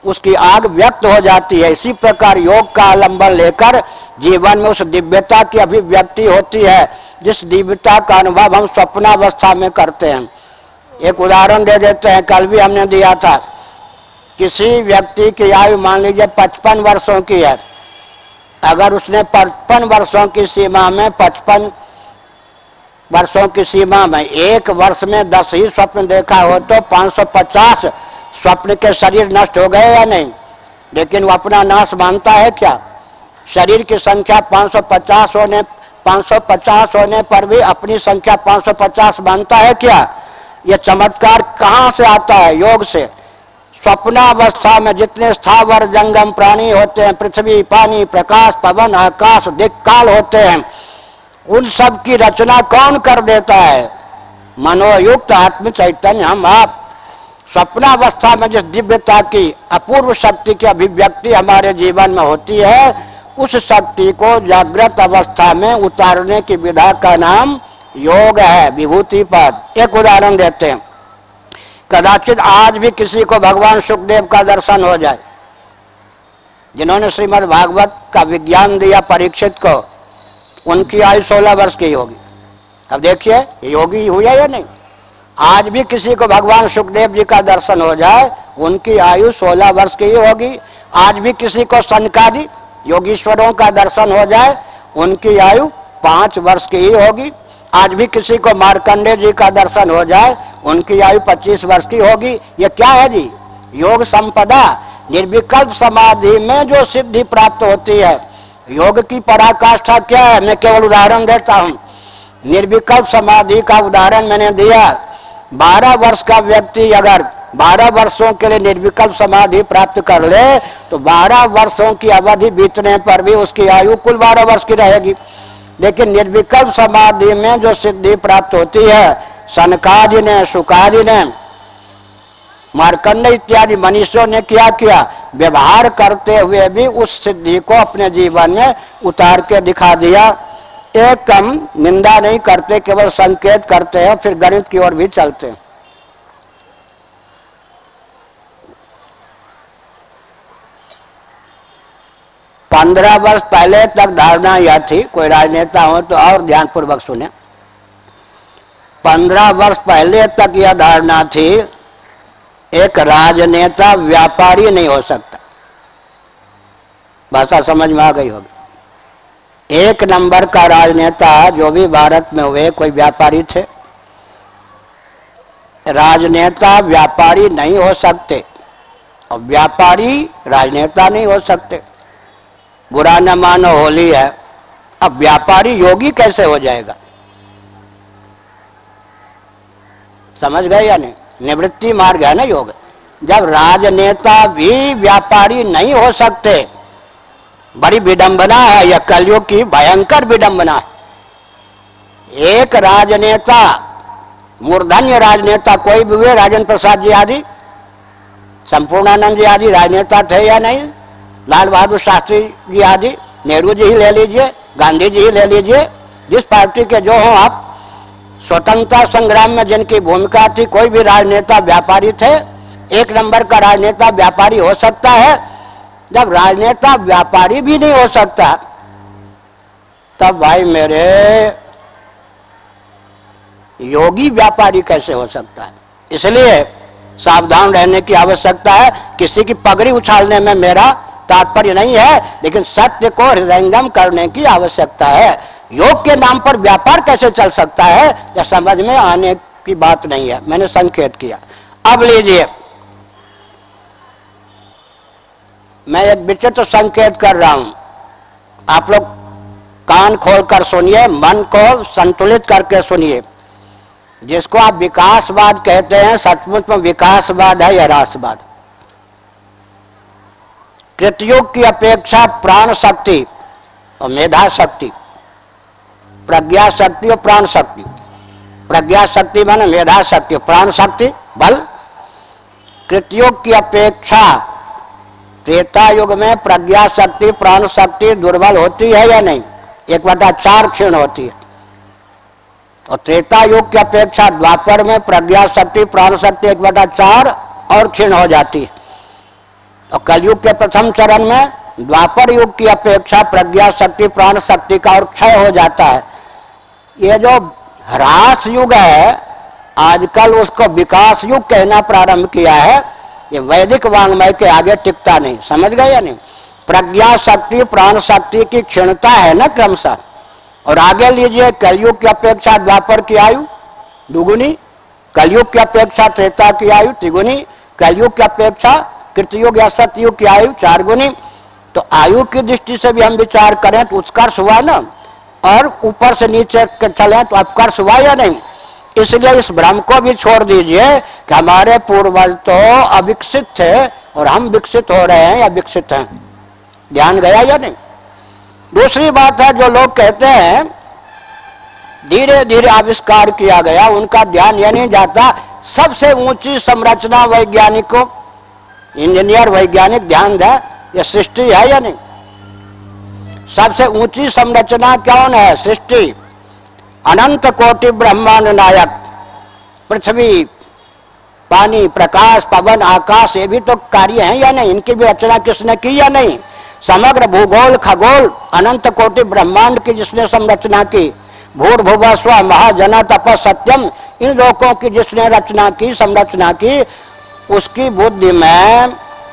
उसकी आग व्यक्त हो जाती है। इसी प्रकार योग का आलंबन लेकर जीवन में उस दिव्यता की अभिव्यक्ति होती है जिस दिव्यता का अनुभव हम स्वप्नावस्था में करते हैं। एक उदाहरण दे देते हैं, कल भी हमने दिया था। किसी व्यक्ति की आयु मान लीजिए 55 वर्षों की है, अगर उसने 55 वर्षों की सीमा में 55 वर्षों की सीमा में एक वर्ष में 10 ही स्वप्न देखा हो तो 550 स्वप्न के शरीर नष्ट हो गए या नहीं? लेकिन वो अपना नाश मानता है क्या? शरीर की संख्या 550 होने पर भी अपनी संख्या 550 मानता है क्या? ये चमत्कार कहाँ से आता है? योग से। स्वप्नावस्था में जितने स्थावर जंगम प्राणी होते हैं, पृथ्वी, पानी, प्रकाश, पवन, आकाश, दिक् काल होते हैं, उन सब की रचना कौन कर देता है? मनोयुक्त आत्म चैतन्य हम आप। स्वप्नावस्था में जिस दिव्यता की अपूर्व शक्ति की अभिव्यक्ति हमारे जीवन में होती है, उस शक्ति को जागृत अवस्था में उतारने की विधा का नाम योग है, विभूति पद। एक उदाहरण देते हैं। कदाचित आज भी किसी को भगवान सुखदेव का दर्शन हो जाए, जिन्होंने श्रीमद् भागवत का विज्ञान दिया परीक्षित को, उनकी आयु 16 वर्ष की होगी। अब देखिए योगी हुआ या नहीं? आज भी किसी को भगवान सुखदेव जी का दर्शन हो जाए, उनकी आयु 16 वर्ष की ही होगी। आज भी किसी को सनकादि योगीश्वरों का दर्शन हो जाए, उनकी आयु 5 वर्ष की ही होगी। आज भी किसी को मार्कंडे जी का दर्शन हो जाए, उनकी आयु 25 वर्ष की होगी। ये क्या है जी? योग संपदा। निर्विकल्प समाधि में जो सिद्धि प्राप्त होती है, योग की पराकाष्ठा क्या है? मैं केवल उदाहरण देता हूँ। निर्विकल्प समाधि का उदाहरण मैंने दिया। 12 वर्ष का व्यक्ति अगर 12 वर्षों के लिए निर्विकल्प समाधि प्राप्त कर ले तो 12 वर्षों की अवधि बीतने पर भी उसकी आयु कुल 12 वर्ष की रहेगी। लेकिन निर्विकल्प समाधि में जो सिद्धि प्राप्त होती है, सनकादि ने, शुकादि ने, मार्कंड इत्यादि मनीषियों ने क्या किया? व्यवहार करते हुए भी उस सिद्धि को अपने जीवन में उतार के दिखा दिया। एक कम निंदा नहीं करते, केवल संकेत करते हैं, फिर गणित की ओर भी चलते हैं। पंद्रह वर्ष पहले तक धारणा यह थी, कोई राजनेता हो तो और ध्यानपूर्वक सुने। 15 वर्ष पहले तक यह धारणा थी, एक राजनेता व्यापारी नहीं हो सकता। भाषा समझ में आ गई होगी। एक नंबर का राजनेता जो भी भारत में हुए, कोई व्यापारी थे। राजनेता व्यापारी नहीं हो सकते और व्यापारी राजनेता नहीं हो सकते। बुरा न मानो, होली है। अब व्यापारी योगी कैसे हो जाएगा? समझ गए या नहीं? निवृत्ति मार्ग है ना योग। जब राजनेता भी व्यापारी नहीं हो सकते, बड़ी विडंबना है, यह कलयुग की भयंकर विडंबना है। एक राजनेता, मूर्धन्य राजनेता कोई भी हुए, राजेंद्र प्रसाद जी आदि, संपूर्णानंद जी आदि राजनेता थे या नहीं? लाल बहादुर शास्त्री जी आदि, नेहरू जी ही ले लीजिए, गांधी जी ही ले लीजिए, जिस पार्टी के जो हो आप, स्वतंत्रता संग्राम में जिनकी भूमिका थी, कोई भी राजनेता व्यापारी थे। एक नंबर का राजनेता व्यापारी हो सकता है। जब राजनेता व्यापारी भी नहीं हो सकता, तब भाई मेरे योगी व्यापारी कैसे हो सकता है? इसलिए सावधान रहने की आवश्यकता है। किसी की पगड़ी उछालने में मेरा तात्पर्य नहीं है, लेकिन सत्य को हृदयंगम करने की आवश्यकता है। योग के नाम पर व्यापार कैसे चल सकता है, यह समझ में आने की बात नहीं है। मैंने संकेत किया। अब लीजिए, मैं एक विचित्र संकेत कर रहा हूं, आप लोग कान खोलकर सुनिए, मन को संतुलित करके सुनिए। जिसको आप विकासवाद कहते हैं, सचमुच में विकासवाद है या रासवाद? कृतयुग की अपेक्षा प्राण शक्ति और मेधा शक्ति, प्रज्ञा शक्ति और प्राण शक्ति। प्रज्ञा शक्ति माने मेधा शक्ति, प्राण शक्ति बल। कृतयुग की अपेक्षा त्रेता युग में प्रज्ञा शक्ति, प्राण शक्ति दुर्बल होती है या नहीं? 1/4 क्षीण होती है। और त्रेता युग की अपेक्षा द्वापर में प्रज्ञा शक्ति, प्राण शक्ति 1/4 और क्षीण हो जाती है। और कलयुग के प्रथम चरण में द्वापर युग की अपेक्षा प्रज्ञा शक्ति प्राण शक्ति का और क्षय हो जाता है। ये जो ह्रास युग है आजकल उसको विकास युग कहना प्रारंभ किया है। ये वैदिक वांग्मय के आगे टिकता नहीं, समझ गए या नहीं। प्रज्ञा शक्ति प्राण शक्ति की क्षीणता है ना क्रमशः। और आगे लीजिए कलयुग की अपेक्षा द्वापर की आयु दुगुनी, कलयुग की अपेक्षा त्रेता की आयु त्रिगुनी, कलयुग की अपेक्षा कृतयुग या सतयुग की आयु 4 गुनी। तो आयु की दृष्टि से भी हम विचार करें तो उत्कर्ष हुआ ना, और ऊपर से नीचे चले तो अपकर्ष हुआ या नहीं। इसलिए इस भ्रम को भी छोड़ दीजिए कि हमारे पूर्वज तो अविकसित थे और हम विकसित हो रहे हैं या विकसित हैं। ध्यान गया या नहीं। दूसरी बात है, जो लोग कहते हैं धीरे धीरे आविष्कार किया गया, उनका ध्यान यह नहीं जाता सबसे ऊंची संरचना वैज्ञानिकों इंजीनियर वैज्ञानिक ध्यान दें, यह सृष्टि है या नहीं। सबसे ऊंची संरचना कौन है? सृष्टि। अनंत कोटि ब्रह्मांड नायक पृथ्वी पानी प्रकाश पवन आकाश ये भी तो कार्य हैं या नहीं, इनकी भी रचना किसने की या नहीं। समग्र भूगोल खगोल अनंत कोटि ब्रह्मांड की जिसने संरचना की, भूर्भुवः स्वः महाजन तप सत्यम, इन लोगों की जिसने रचना की संरचना की, उसकी बुद्धि में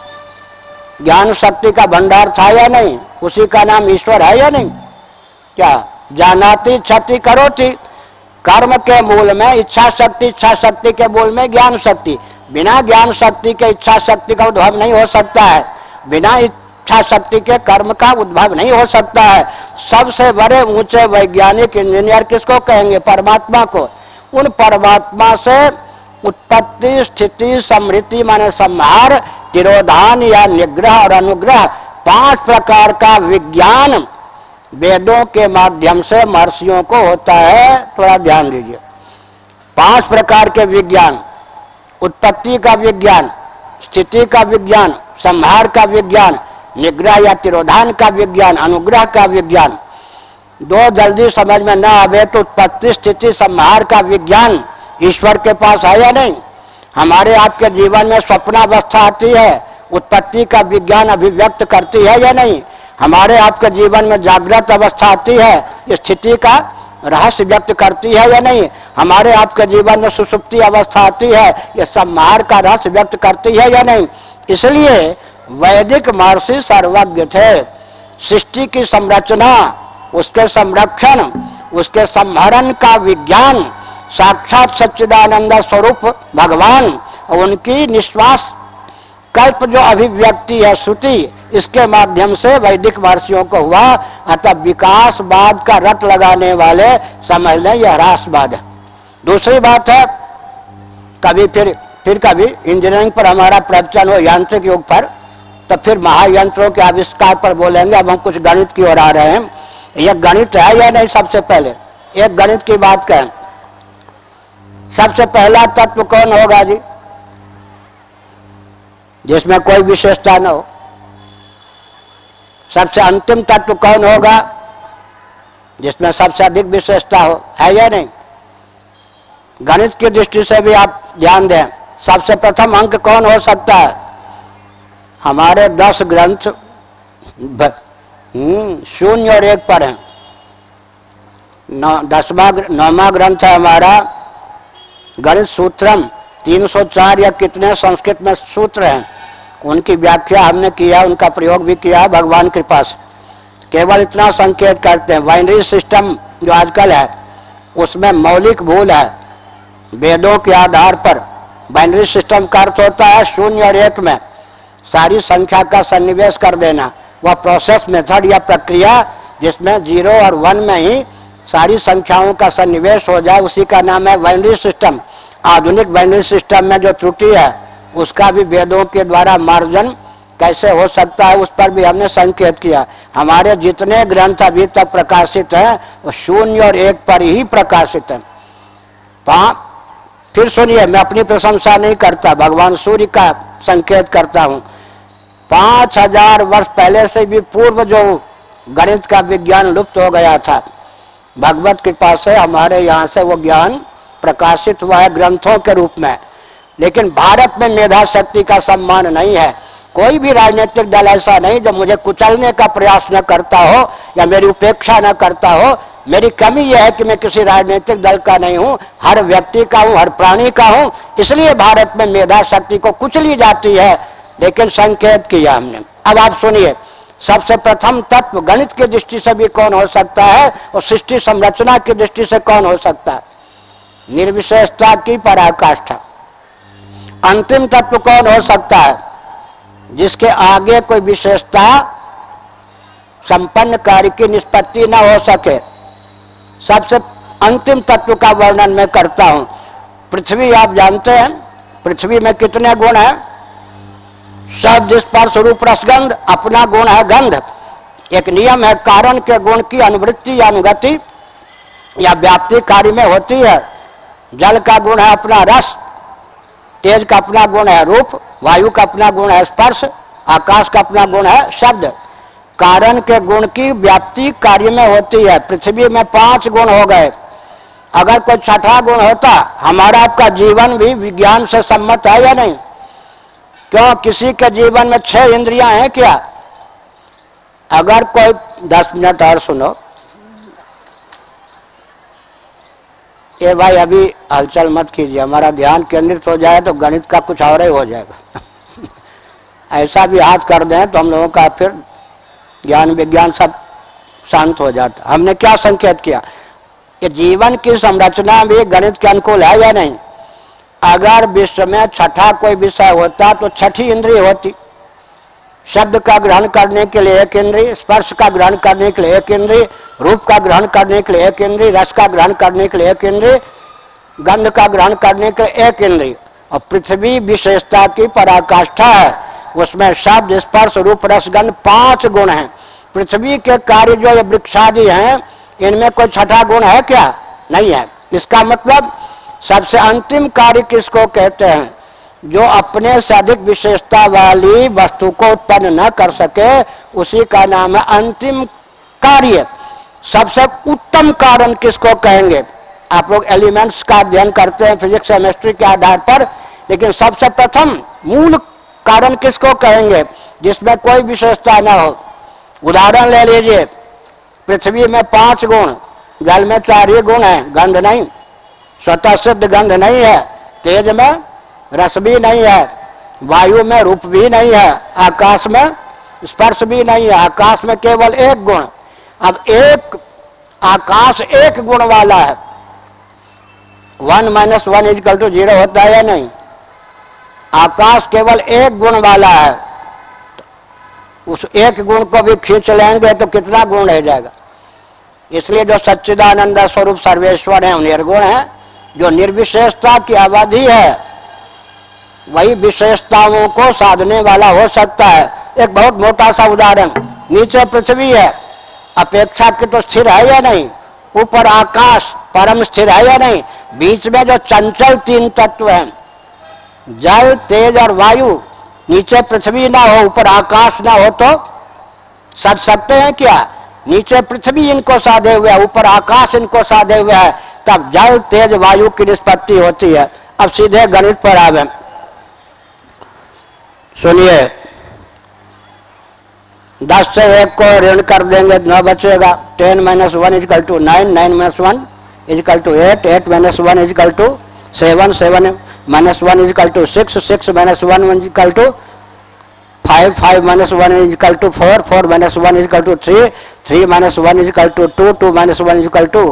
ज्ञान शक्ति का भंडार था या नहीं। उसी का नाम ईश्वर है या नहीं। क्या जानाति क्षति करोति, कर्म के मूल में इच्छा शक्ति के मूल में ज्ञान शक्ति। बिना ज्ञान शक्ति के इच्छा शक्ति का उद्भव नहीं हो सकता है, बिना इच्छा शक्ति के कर्म का उद्भव नहीं हो सकता है। सबसे बड़े ऊंचे वैज्ञानिक इंजीनियर किसको कहेंगे? परमात्मा को। उन परमात्मा से उत्पत्ति स्थिति समृद्धि माने संहार तिरोधान या निग्रह और अनुग्रह 5 प्रकार का विज्ञान वेदों के माध्यम से महर्षियों को होता है। थोड़ा ध्यान दीजिए। 5 प्रकार के विज्ञान, उत्पत्ति का विज्ञान, स्थिति का विज्ञान, संहार का विज्ञान, निग्रह या तिरोधान का विज्ञान, अनुग्रह का विज्ञान। 2 जल्दी समझ में न आवे तो उत्पत्ति स्थिति संहार का विज्ञान ईश्वर के पास है या नहीं। हमारे आपके जीवन में स्वप्नावस्था आती है, उत्पत्ति का विज्ञान अभिव्यक्त करती है या नहीं। हमारे आपके जीवन में जागृत अवस्था आती है, स्थिति का रहस्य व्यक्त करती है या नहीं। हमारे आपके जीवन में सुषुप्ति अवस्था आती है, ये संहार का रहस्य व्यक्त करती है या नहीं। इसलिए वैदिक महर्षि सर्वज्ञ थे। सृष्टि की संरचना, उसके संरक्षण, उसके संहरण का विज्ञान साक्षात सच्चिदानंद स्वरूप भगवान, उनकी निश्वास कल्प जो अभिव्यक्ति है श्रुति, इसके माध्यम से वैदिक महर्षियों को हुआ। अतः विकासवाद का रट लगाने वाले समझ लें यह ह्रासवाद है। दूसरी बात है, कभी फिर कभी इंजीनियरिंग पर हमारा प्रवचन हो यांत्रिक युग पर, तो फिर महायंत्रों के आविष्कार पर बोलेंगे। अब हम कुछ गणित की ओर आ रहे हैं। यह गणित है या नहीं? सबसे पहले एक गणित की बात कहें, सबसे पहला तत्व कौन होगा जी जिसमें कोई विशेषता न हो? सबसे अंतिम तत्व कौन होगा जिसमें सबसे अधिक विशेषता हो? है या नहीं? गणित की दृष्टि से भी आप ध्यान दें, सबसे प्रथम अंक कौन हो सकता है? हमारे 10 ग्रंथ 0 और 1 पर हैं। 9वां ग्रंथ है हमारा गणित सूत्रम, 304 या कितने संस्कृत में सूत्र हैं, उनकी व्याख्या हमने किया, उनका प्रयोग भी किया भगवान की कृपा से। केवल इतना संकेत करते हैं, बाइनरी सिस्टम जो आजकल है उसमें मौलिक भूल है। वेदों के आधार पर बाइनरी सिस्टम का अर्थ होता है 0 और 1 में सारी संख्या का सन्निवेश कर देना। वह प्रोसेस मेथड या प्रक्रिया जिसमें 0 और 1 में ही सारी संख्याओं का सन्निवेश हो जाए, उसी का नाम है बाइनरी सिस्टम। आधुनिक बाइनरी सिस्टम में जो त्रुटि है उसका भी वेदों के द्वारा मार्जन कैसे हो सकता है, उस पर भी हमने संकेत किया। हमारे जितने ग्रंथ अभी तक प्रकाशित हैं वो 0 और 1 पर ही प्रकाशित हैं। फिर सुनिए, मैं अपनी प्रशंसा नहीं करता, भगवान सूर्य का संकेत करता हूँ। 5000 वर्ष पहले से भी पूर्व जो गणित का विज्ञान लुप्त हो गया था, भगवत कृपा से हमारे यहाँ से वो ज्ञान प्रकाशित हुआ है ग्रंथों के रूप में। लेकिन भारत में मेधा शक्ति का सम्मान नहीं है, कोई भी राजनीतिक दल ऐसा नहीं जो मुझे कुचलने का प्रयास न करता हो या मेरी उपेक्षा न करता हो। मेरी कमी यह है कि मैं किसी राजनीतिक दल का नहीं हूं, हर व्यक्ति का हूं, हर प्राणी का हूं। इसलिए भारत में मेधा शक्ति को कुचली जाती है, लेकिन संकेत किया हमने। अब आप सुनिए, सबसे प्रथम तत्व गणित की दृष्टि से भी कौन हो सकता है और सृष्टि संरचना की दृष्टि से कौन हो सकता है? निर्विशेषता की पराकाष्ठा। अंतिम तत्व कौन हो सकता है? जिसके आगे कोई विशेषता संपन्न कार्य की निष्पत्ति न हो सके। सबसे अंतिम तत्व का वर्णन मैं करता हूं। पृथ्वी आप जानते हैं, पृथ्वी में कितने गुण हैं? शब्द, स्पर्श, रूप, रसगंध। अपना गुण है गंध। एक नियम है, कारण के गुण की अनुवृत्ति या अनुगति या व्याप्ति कार्य में होती है। जल का गुण है अपना रस, तेज का अपना गुण है रूप, वायु का अपना गुण है स्पर्श, आकाश का अपना गुण है शब्द। कारण के गुण की व्याप्ति कार्य में होती है। पृथ्वी में 5 गुण हो गए। अगर कोई छठा गुण होता, हमारा आपका जीवन भी विज्ञान से सम्मत है या नहीं? क्यों? किसी के जीवन में 6 इंद्रियां हैं क्या? अगर कोई 10 मिनट और सुनो। ये भाई अभी हलचल मत कीजिए, हमारा ध्यान केंद्रित हो जाए तो गणित का कुछ और ही हो जाएगा। ऐसा भी हाथ कर दें तो हम लोगों का फिर ज्ञान विज्ञान सब शांत हो जाता। हमने क्या संकेत किया कि जीवन की संरचना भी गणित के अनुकूल है या नहीं? अगर विश्व में छठा कोई विषय होता तो छठी इंद्रिय होती। शब्द का ग्रहण करने के लिए 1 इंद्रिय, स्पर्श का ग्रहण करने के लिए 1 इंद्रिय, रूप का ग्रहण करने के लिए 1 इंद्रिय, रस का ग्रहण करने के लिए 1 इंद्रिय, गंध का ग्रहण करने के लिए 1 इंद्रिय। और पृथ्वी विशेषता की पराकाष्ठा है, उसमें शब्द, स्पर्श, रूप, रस, गंध 5 गुण हैं। पृथ्वी के कार्य जो ये वृक्षादि हैं, इनमें कोई छठा गुण है क्या? नहीं है। इसका मतलब सबसे अंतिम कार्य किसको कहते हैं? जो अपने से अधिक विशेषता वाली वस्तु को उत्पन्न न कर सके, उसी का नाम है अंतिम कार्य। सबसे उत्तम कारण किसको कहेंगे? आप लोग एलिमेंट्स का अध्ययन करते हैं फिजिक्स केमिस्ट्री के आधार पर, लेकिन सबसे प्रथम मूल कारण किसको कहेंगे? जिसमें कोई विशेषता न हो। उदाहरण ले लीजिए, पृथ्वी में 5 गुण, जल में 4 ही गुण है, गंध नहीं, स्वतः सिद्ध गंध नहीं है, तेज में रस भी नहीं है, वायु में रूप भी नहीं है, आकाश में स्पर्श भी नहीं है, आकाश में केवल 1 गुण। अब एक आकाश 1 गुण वाला है, 1 - 1 = 0 होता है या नहीं? आकाश केवल 1 गुण वाला है, उस 1 गुण को भी खींच लेंगे तो कितना गुण रह जाएगा? इसलिए जो सच्चिदानंद स्वरूप सर्वेश्वर है, निर्गुण है। जो निर्विशेषता की अवधि है, वही विशेषताओं को साधने वाला हो सकता है। एक बहुत मोटा सा उदाहरण, नीचे पृथ्वी है, अपेक्षा की तो स्थिर है या नहीं? ऊपर आकाश परम स्थिर है या नहीं? बीच में जो चंचल 3 तत्व हैं, जल, तेज और वायु, नीचे पृथ्वी ना हो, ऊपर आकाश ना हो तो सध सकते हैं क्या? नीचे पृथ्वी इनको साधे हुए है, ऊपर आकाश इनको साधे हुए है, तब जल, तेज, वायु की निष्पत्ति होती है। अब सीधे गणित पर आवे, सुनिए। 10 से 1 को ऋण कर देंगे 9 बचेगा। 10 - 1 = 9, 9 - 1 = 8, 8 - 1 = 7, 7 - 1 = 6, 6 - 1 = 5, 5 - 1 = 4, 4 - 1 = 3, 3 - 1 = 2, 2 - 1 = 1, 1 - 1 = 2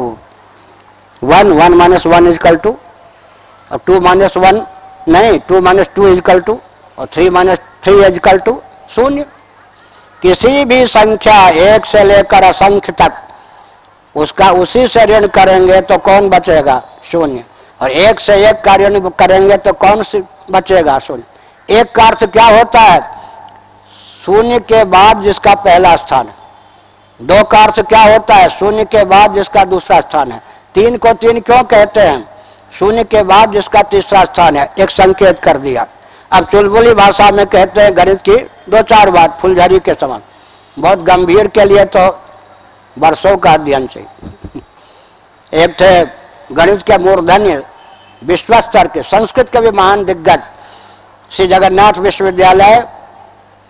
नहीं, 2 - 2 और 3 - 3 = 0। किसी भी संख्या 1 से लेकर असंख्य तक उसका उसी से ऋण करेंगे तो कौन बचेगा? 0। और 1 से 1 का ऋण करेंगे तो कौन सी बचेगा? 0। 1 का अर्थ क्या होता है? 0 के बाद जिसका पहला स्थान है। 2 का अर्थ क्या होता है? 0 के बाद जिसका दूसरा स्थान है। 3 को 3 क्यों कहते हैं? 0 के बाद जिसका तीसरा स्थान है। एक संकेत कर दिया। अब चुलबुली भाषा में कहते हैं गणित की 2-4 बात, फुलझड़ी के समान। बहुत गंभीर के लिए तो वर्षों का अध्ययन चाहिए। एक थे गणित के मूर्धन्य विश्व स्तर के, संस्कृत के भी महान दिग्गज, श्री जगन्नाथ विश्वविद्यालय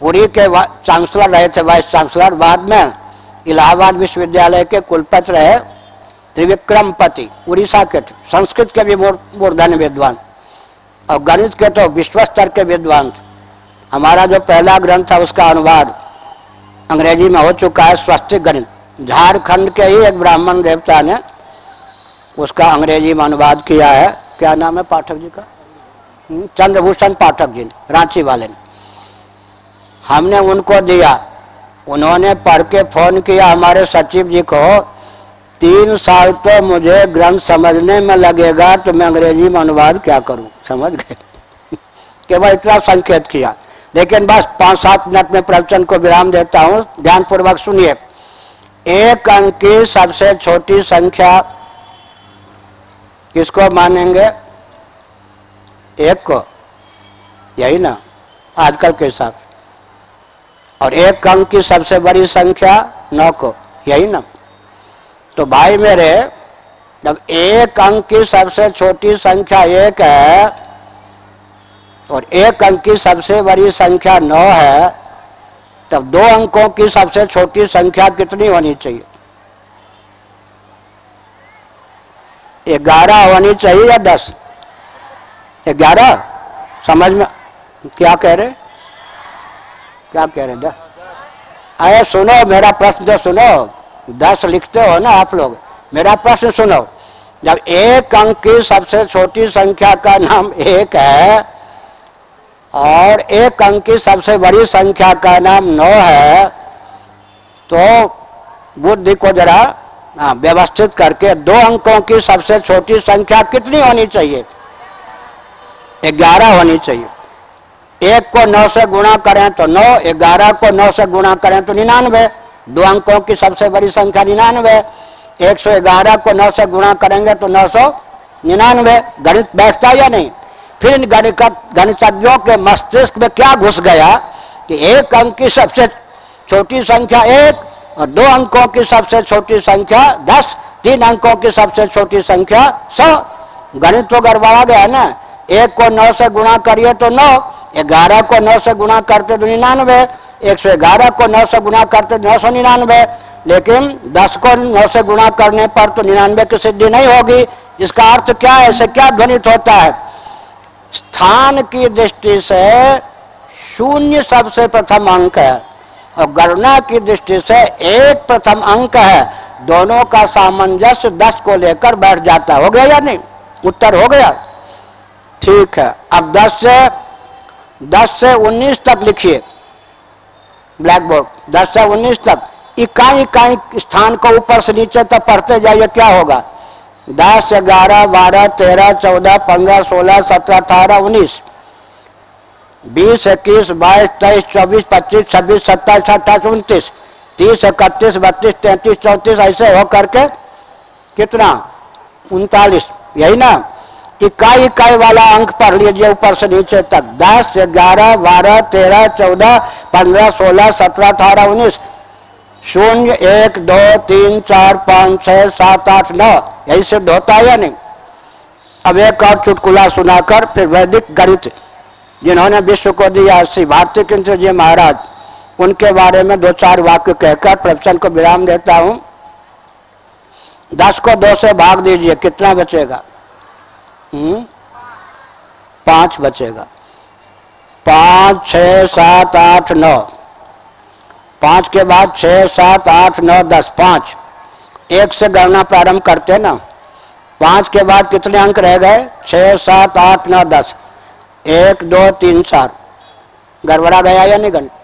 पुरी के चांसलर रहे थे, वाइस चांसलर। बाद में इलाहाबाद विश्वविद्यालय के कुलपति रहे त्रिविक्रमपति, उड़ीसा के थे। संस्कृत के भी मूर्धन्य विद्वान और गणित के तो विश्व स्तर के विद्वान थे। हमारा जो पहला ग्रंथ था उसका अनुवाद अंग्रेजी में हो चुका है, स्वस्तिक गणित। झारखंड के ही एक ब्राह्मण देवता ने उसका अंग्रेजी में अनुवाद किया है। क्या नाम है पाठक जी का? चंद्रभूषण पाठक जी, रांची वाले ने। हमने उनको दिया, उन्होंने पढ़ के फोन किया हमारे सचिव जी को, 3 साल तो मुझे ग्रंथ समझने में लगेगा, तो मैं अंग्रेजी में अनुवाद क्या करूं। समझ गए? केवल इतना संकेत किया। लेकिन बस 5-7 मिनट में प्रवचन को विराम देता हूं, ध्यानपूर्वक सुनिए। एक अंक की सबसे छोटी संख्या किसको मानेंगे? 1 को, यही ना आजकल के हिसाब। और 1 अंक की सबसे बड़ी संख्या 9 को, यही ना। तो भाई मेरे, जब 1 अंक की सबसे छोटी संख्या 1 है और 1 अंक की सबसे बड़ी संख्या 9 है, तब 2 अंकों की सबसे छोटी संख्या कितनी होनी चाहिए? 11 होनी चाहिए या 10? 11? समझ में क्या कह रहे? क्या कह रहे? 10? अरे सुनो मेरा प्रश्न तो सुनो। 10 लिखते हो ना आप लोग, मेरा प्रश्न सुनो। जब 1 अंक की सबसे छोटी संख्या का नाम 1 है और 1 अंक की सबसे बड़ी संख्या का नाम 9 है, तो बुद्धि को जरा व्यवस्थित करके 2 अंकों की सबसे छोटी संख्या कितनी होनी चाहिए? 11 होनी चाहिए। 1 को 9 से गुणा करें तो 9, 11 को 9 से गुणा करें तो 99। 2 अंकों की सबसे बड़ी संख्या 99। 111 को 9 से गुणा करेंगे तो 999। गणित बैठता या नहीं? फिर इन गणितज्ञों के मस्तिष्क में क्या घुस गया कि 1 अंक की सबसे छोटी संख्या 1 और 2 अंकों की सबसे छोटी संख्या 10, 3 अंकों की सबसे छोटी संख्या 100। गणित तो गड़बड़ा गया ना। 1 को 9 से गुणा करिए तो 9, 11 को 9 से गुणा करते तो 99, 111 को 9 से गुणा करते 999। लेकिन 10 को 9 से गुणा करने पर तो 99 की सिद्धि नहीं होगी। इसका अर्थ क्या है? इससे क्या ध्वनित होता है? स्थान की दृष्टि से 0 सबसे प्रथम अंक है और गणना की दृष्टि से 1 प्रथम अंक है। दोनों का सामंजस्य 10 को लेकर बैठ जाता। हो गया या नहीं? उत्तर हो गया? ठीक है। अब 10 से 19 तक लिखिए ब्लैक बोर्ड। 10 से 19 तक इकाई इकाई स्थान को ऊपर से नीचे तक पढ़ते जाइए। क्या होगा? 10, 11, 12, 13, 14, 15, 16, 17, 18, 19, 20, 21, 22, 23, 24, 25, 26, 27, 28, 29, 30, 31, 32, 33, 34, ऐसे हो करके कितना? 39। यही ना? इकाई इकाई वाला अंक पढ़ लीजिए ऊपर से नीचे तक। 10, 11, 12, 13, 14, 15, 16, 17, 18, 19, 0, 1, 2, 3, 4, 5, 6, 7, 8, 9। यही सिद्ध होता है या नहीं? अब एक और चुटकुला सुनाकर फिर वैदिक गणित जिन्होंने विश्व को दिया, श्री भारती कृष्ण जी महाराज, उनके बारे में 2-4 वाक्य कहकर प्रवचन को विराम देता हूं। 10 को 2 से भाग दीजिए, कितना बचेगा? 5 बचेगा। 5, 6, 7, 8, 9। 5 के बाद 6, 7, 8, 9, 10, 5। 1 से गणना प्रारंभ करते ना। 5 के बाद कितने अंक रह गए? 6, 7, 8, 9, 10। 1, 2, 3, 4। गड़बड़ा गया या नहीं गणित?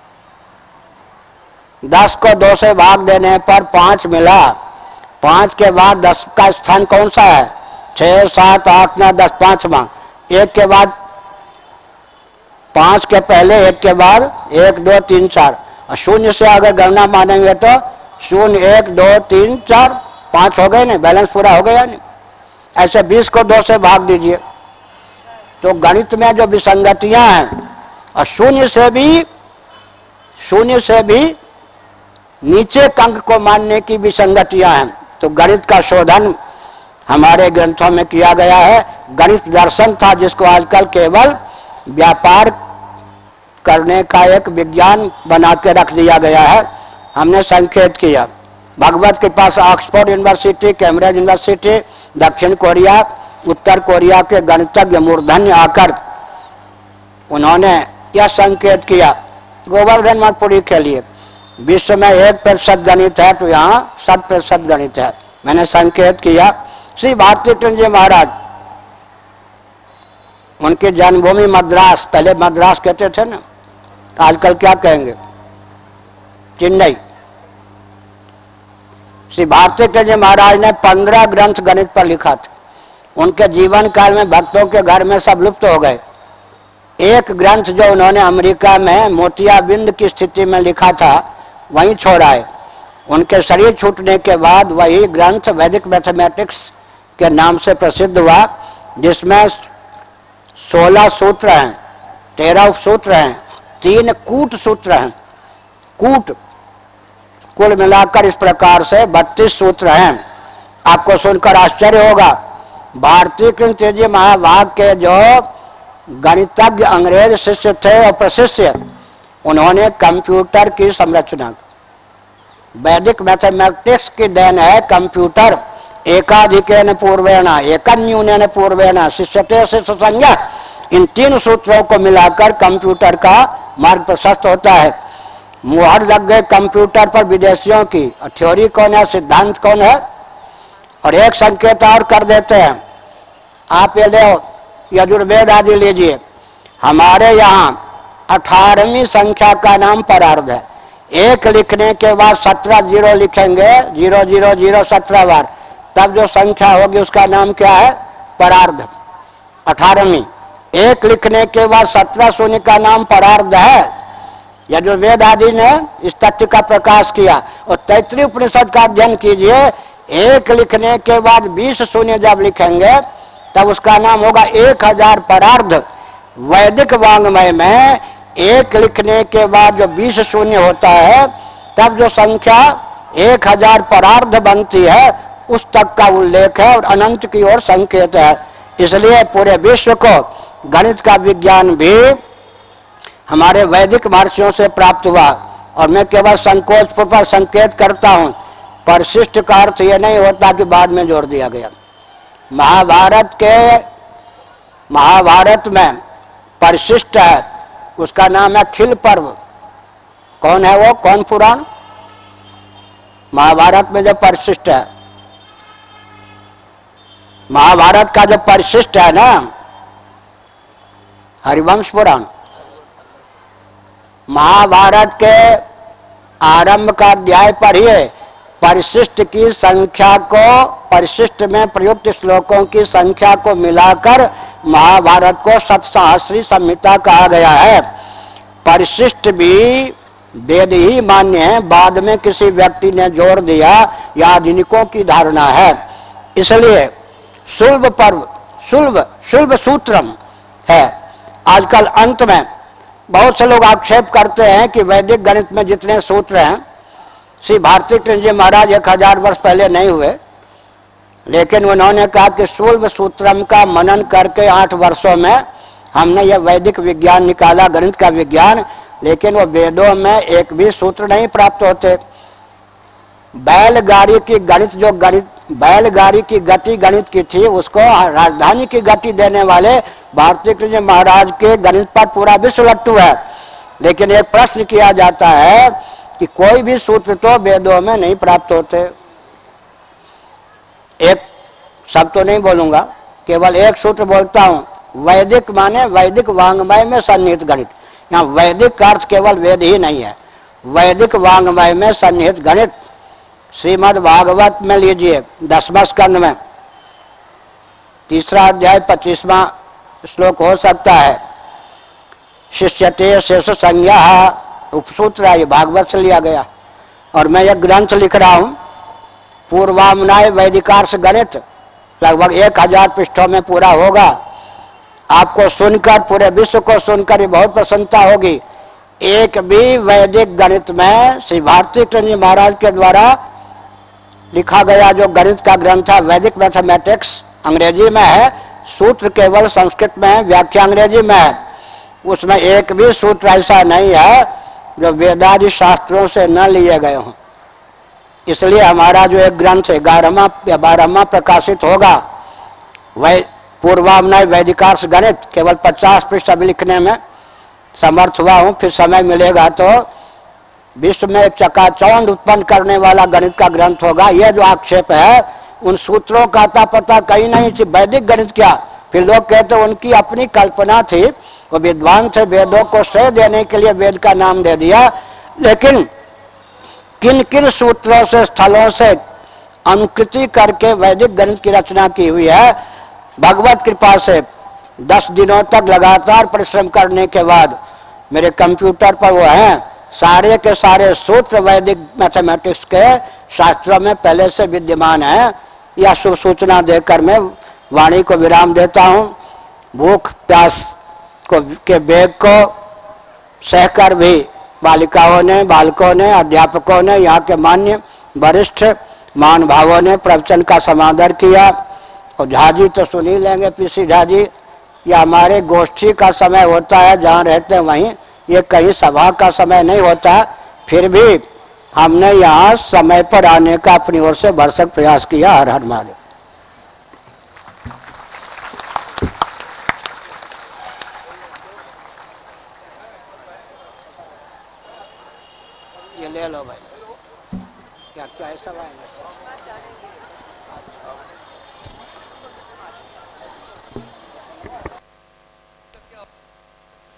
10 को 2 से भाग देने पर 5 मिला। 5 के बाद 10 का स्थान कौन सा है? 6, 7, 8, 9, 10, 5वां। 1 के बाद 5 के पहले 1 के बाद 1, 2, 3, 4 और 0 से अगर गणना मानेंगे तो 0, 1, 2, 3, 4, 5 हो गए नहीं? बैलेंस पूरा हो गया नहीं? ऐसे 20 को 2 से भाग दीजिए तो गणित में जो विसंगतियां हैं और 0 से भी नीचे अंक को मानने की विसंगतियां हैं, तो गणित का शोधन हमारे ग्रंथों में किया गया है। गणित दर्शन था जिसको आजकल केवल व्यापार करने का एक विज्ञान बना के रख दिया गया है। हमने संकेत किया भगवत के पास ऑक्सफोर्ड यूनिवर्सिटी, कैम्ब्रिज यूनिवर्सिटी, दक्षिण कोरिया, उत्तर कोरिया के गणितज्ञ मूर्धन्य आकर उन्होंने यह संकेत किया गोवर्धन मठपुरी के लिए विश्व में 1% गणित है तो यहाँ 7% गणित है। मैंने संकेत किया श्री भारती कृष्ण जी महाराज, उनकी जन्मभूमि मद्रास, पहले मद्रास कहते थे ना, आजकल क्या कहेंगे, चेन्नई। श्री भारती कृष्ण जी महाराज ने 15 ग्रंथ गणित पर लिखा था। उनके जीवन काल में भक्तों के घर में सब लुप्त हो गए। एक ग्रंथ जो उन्होंने अमेरिका में मोतियाबिंद की स्थिति में लिखा था वहीं छोड़ा है। उनके शरीर छूटने के बाद वही ग्रंथ वैदिक मैथमेटिक्स के नाम से प्रसिद्ध हुआ, जिसमें 16 सूत्र हैं, 13 उपसूत्र हैं, 3 कूट सूत्र हैं। कूट कुल मिलाकर इस प्रकार से 32 सूत्र हैं। आपको सुनकर आश्चर्य होगा, भारती कृष्ण तेजी महाभाग के जो गणितज्ञ अंग्रेज शिष्य थे और प्रशिष्य, उन्होंने कंप्यूटर की संरचना, वैदिक मैथमेटिक्स की देन है कंप्यूटर। एकाधिकेन पूर्वेण एकन्यूनेन पूर्वेण शिष्यते शिष्य संज्ञा, इन 3 सूत्रों को मिलाकर कंप्यूटर का मार्ग प्रशस्त होता है। मुहर लग गए कंप्यूटर पर विदेशियों की। थ्योरी कौन है, सिद्धांत कौन है? और एक संकेत और कर देते हैं, आप ये ले यजुर्वेद आदि लीजिए, हमारे यहाँ 18वीं संख्या का नाम परार्ध है। 1 लिखने के बाद 17 जीरो लिखेंगे, 0 0 0 17 बार, तब जो संख्या होगी उसका नाम क्या है? परार्ध। 18वीं 1 लिखने के बाद 17 शून्य का नाम परार्ध है। यजुर्वेद आदि ने इस तथ्य का प्रकाश किया। और तैत्तिरीय उपनिषद का अध्ययन कीजिए, 1 लिखने के बाद 20 शून्य जब लिखेंगे तब उसका नाम होगा 1000 परार्ध। वैदिक वांग्मय में 1 लिखने के बाद जो 20 शून्य होता है तब जो संख्या 1000 परार्ध बनती है उस तक का उल्लेख है और अनंत की ओर संकेत है। इसलिए पूरे विश्व को गणित का विज्ञान भी हमारे वैदिक महर्षियों से प्राप्त हुआ। और मैं केवल संकोचपूर्वक संकेत करता हूँ, परिशिष्ट का अर्थ यह नहीं होता कि बाद में जोड़ दिया गया। महाभारत में परिशिष्ट है, उसका नाम है खिल पर्व। कौन है वो? कौन पुराण? महाभारत में जो परिशिष्ट है, महाभारत का जो परिशिष्ट है ना, हरिवंश पुराण। महाभारत के आरंभ का अध्याय पढ़िए, परिशिष्ट की संख्या को, परिशिष्ट में प्रयुक्त श्लोकों की संख्या को मिलाकर महाभारत को सप्तसहस्री संहिता कहा गया है। परिशिष्ट भी वेद ही मान्य है, बाद में किसी व्यक्ति ने जोड़ दिया, यह आधुनिकों की धारणा है। इसलिए शुल्भ पर्व, शुल्भ सूत्रम है। आजकल अंत में बहुत से लोग आक्षेप करते हैं कि वैदिक गणित में जितने सूत्र हैं, श्री भारती कृष्ण जी महाराज 1000 वर्ष पहले नहीं हुए, लेकिन उन्होंने कहा कि शुल्भ सूत्रम का मनन करके 8 वर्षों में हमने यह वैदिक विज्ञान निकाला, गणित का विज्ञान। लेकिन वो वेदों में एक भी सूत्र नहीं प्राप्त होते। बैलगाड़ी की गणित, जो गणित बैलगाड़ी की गति गणित की थी, उसको राजधानी की गति देने वाले भारती कृष्ण महाराज के गणित पर पूरा विश्व लट्टू है। लेकिन एक प्रश्न किया जाता है कि कोई भी सूत्र तो वेदों में नहीं प्राप्त होते। एक शब्द तो नहीं बोलूंगा, केवल एक सूत्र बोलता हूं, वैदिक माने वैदिक वांग्मय में सन्निहित गणित। यहाँ वैदिक का अर्थ केवल वेद ही नहीं है, वैदिक वांग्मय में सन्निहित गणित। श्रीमद् भागवत में लीजिए 10वां स्कंद में 3रा अध्याय 25वां श्लोक हो सकता है। शिष्यते शेष संज्ञा उपसूत्र है, ये भागवत से लिया गया। और मैं यह ग्रंथ लिख रहा हूँ पूर्वामनाय वैदिकार्ष गणित, लगभग 1000 पृष्ठों में पूरा होगा। आपको सुनकर, पूरे विश्व को सुनकर ये बहुत प्रसन्नता होगी। एक भी वैदिक गणित में श्री भारती कृष्ण जी महाराज के द्वारा लिखा गया जो गणित का ग्रंथ है, वैदिक मैथमेटिक्स, अंग्रेजी में है, सूत्र केवल संस्कृत में है, व्याख्या अंग्रेजी में है। उसमें एक भी सूत्र ऐसा नहीं है जो वेदादि शास्त्रों से न लिए गए हों। इसलिए हमारा जो एक ग्रंथ 11वां या 12वां प्रकाशित होगा, वह पूर्वामनय वैदिकार्ष गणित, केवल 50 पृष्ठ अभी लिखने में समर्थ हुआ हूँ। फिर समय मिलेगा तो विश्व में एक चकाचौंध उत्पन्न करने वाला गणित का ग्रंथ होगा। यह जो आक्षेप है उन सूत्रों का अता पता कहीं नहीं, वैदिक गणित क्या, फिर लोग कहते उनकी अपनी कल्पना थी, वो विद्वान थे, वेदों को श्रेय देने के लिए वेद का नाम दे दिया। लेकिन किन किन सूत्रों से, स्थलों से अनुकृति करके वैदिक गणित की रचना की हुई है, भगवत कृपा से 10 दिनों तक लगातार परिश्रम करने के बाद मेरे कंप्यूटर पर वो हैं, सारे के सारे सूत्र वैदिक मैथमेटिक्स के शास्त्रों में पहले से विद्यमान है। यह शुभ सूचना देकर मैं वाणी को विराम देता हूँ। भूख प्यास को के वेग को सहकर भी बालिकाओं ने, बालकों ने, अध्यापकों ने, यहाँ के मान्य वरिष्ठ महानुभावों ने प्रवचन का समादर किया। और झा जी तो सुन ही लेंगे, पीसी झा जी, यह हमारे गोष्ठी का समय होता है, जहाँ रहते हैं वहीं, ये कहीं सभा का समय नहीं होता। फिर भी हमने यहाँ समय पर आने का अपनी ओर से भरसक प्रयास किया। हर हर महादेव। ये ले लो भाई, क्या क्या ऐसा भाई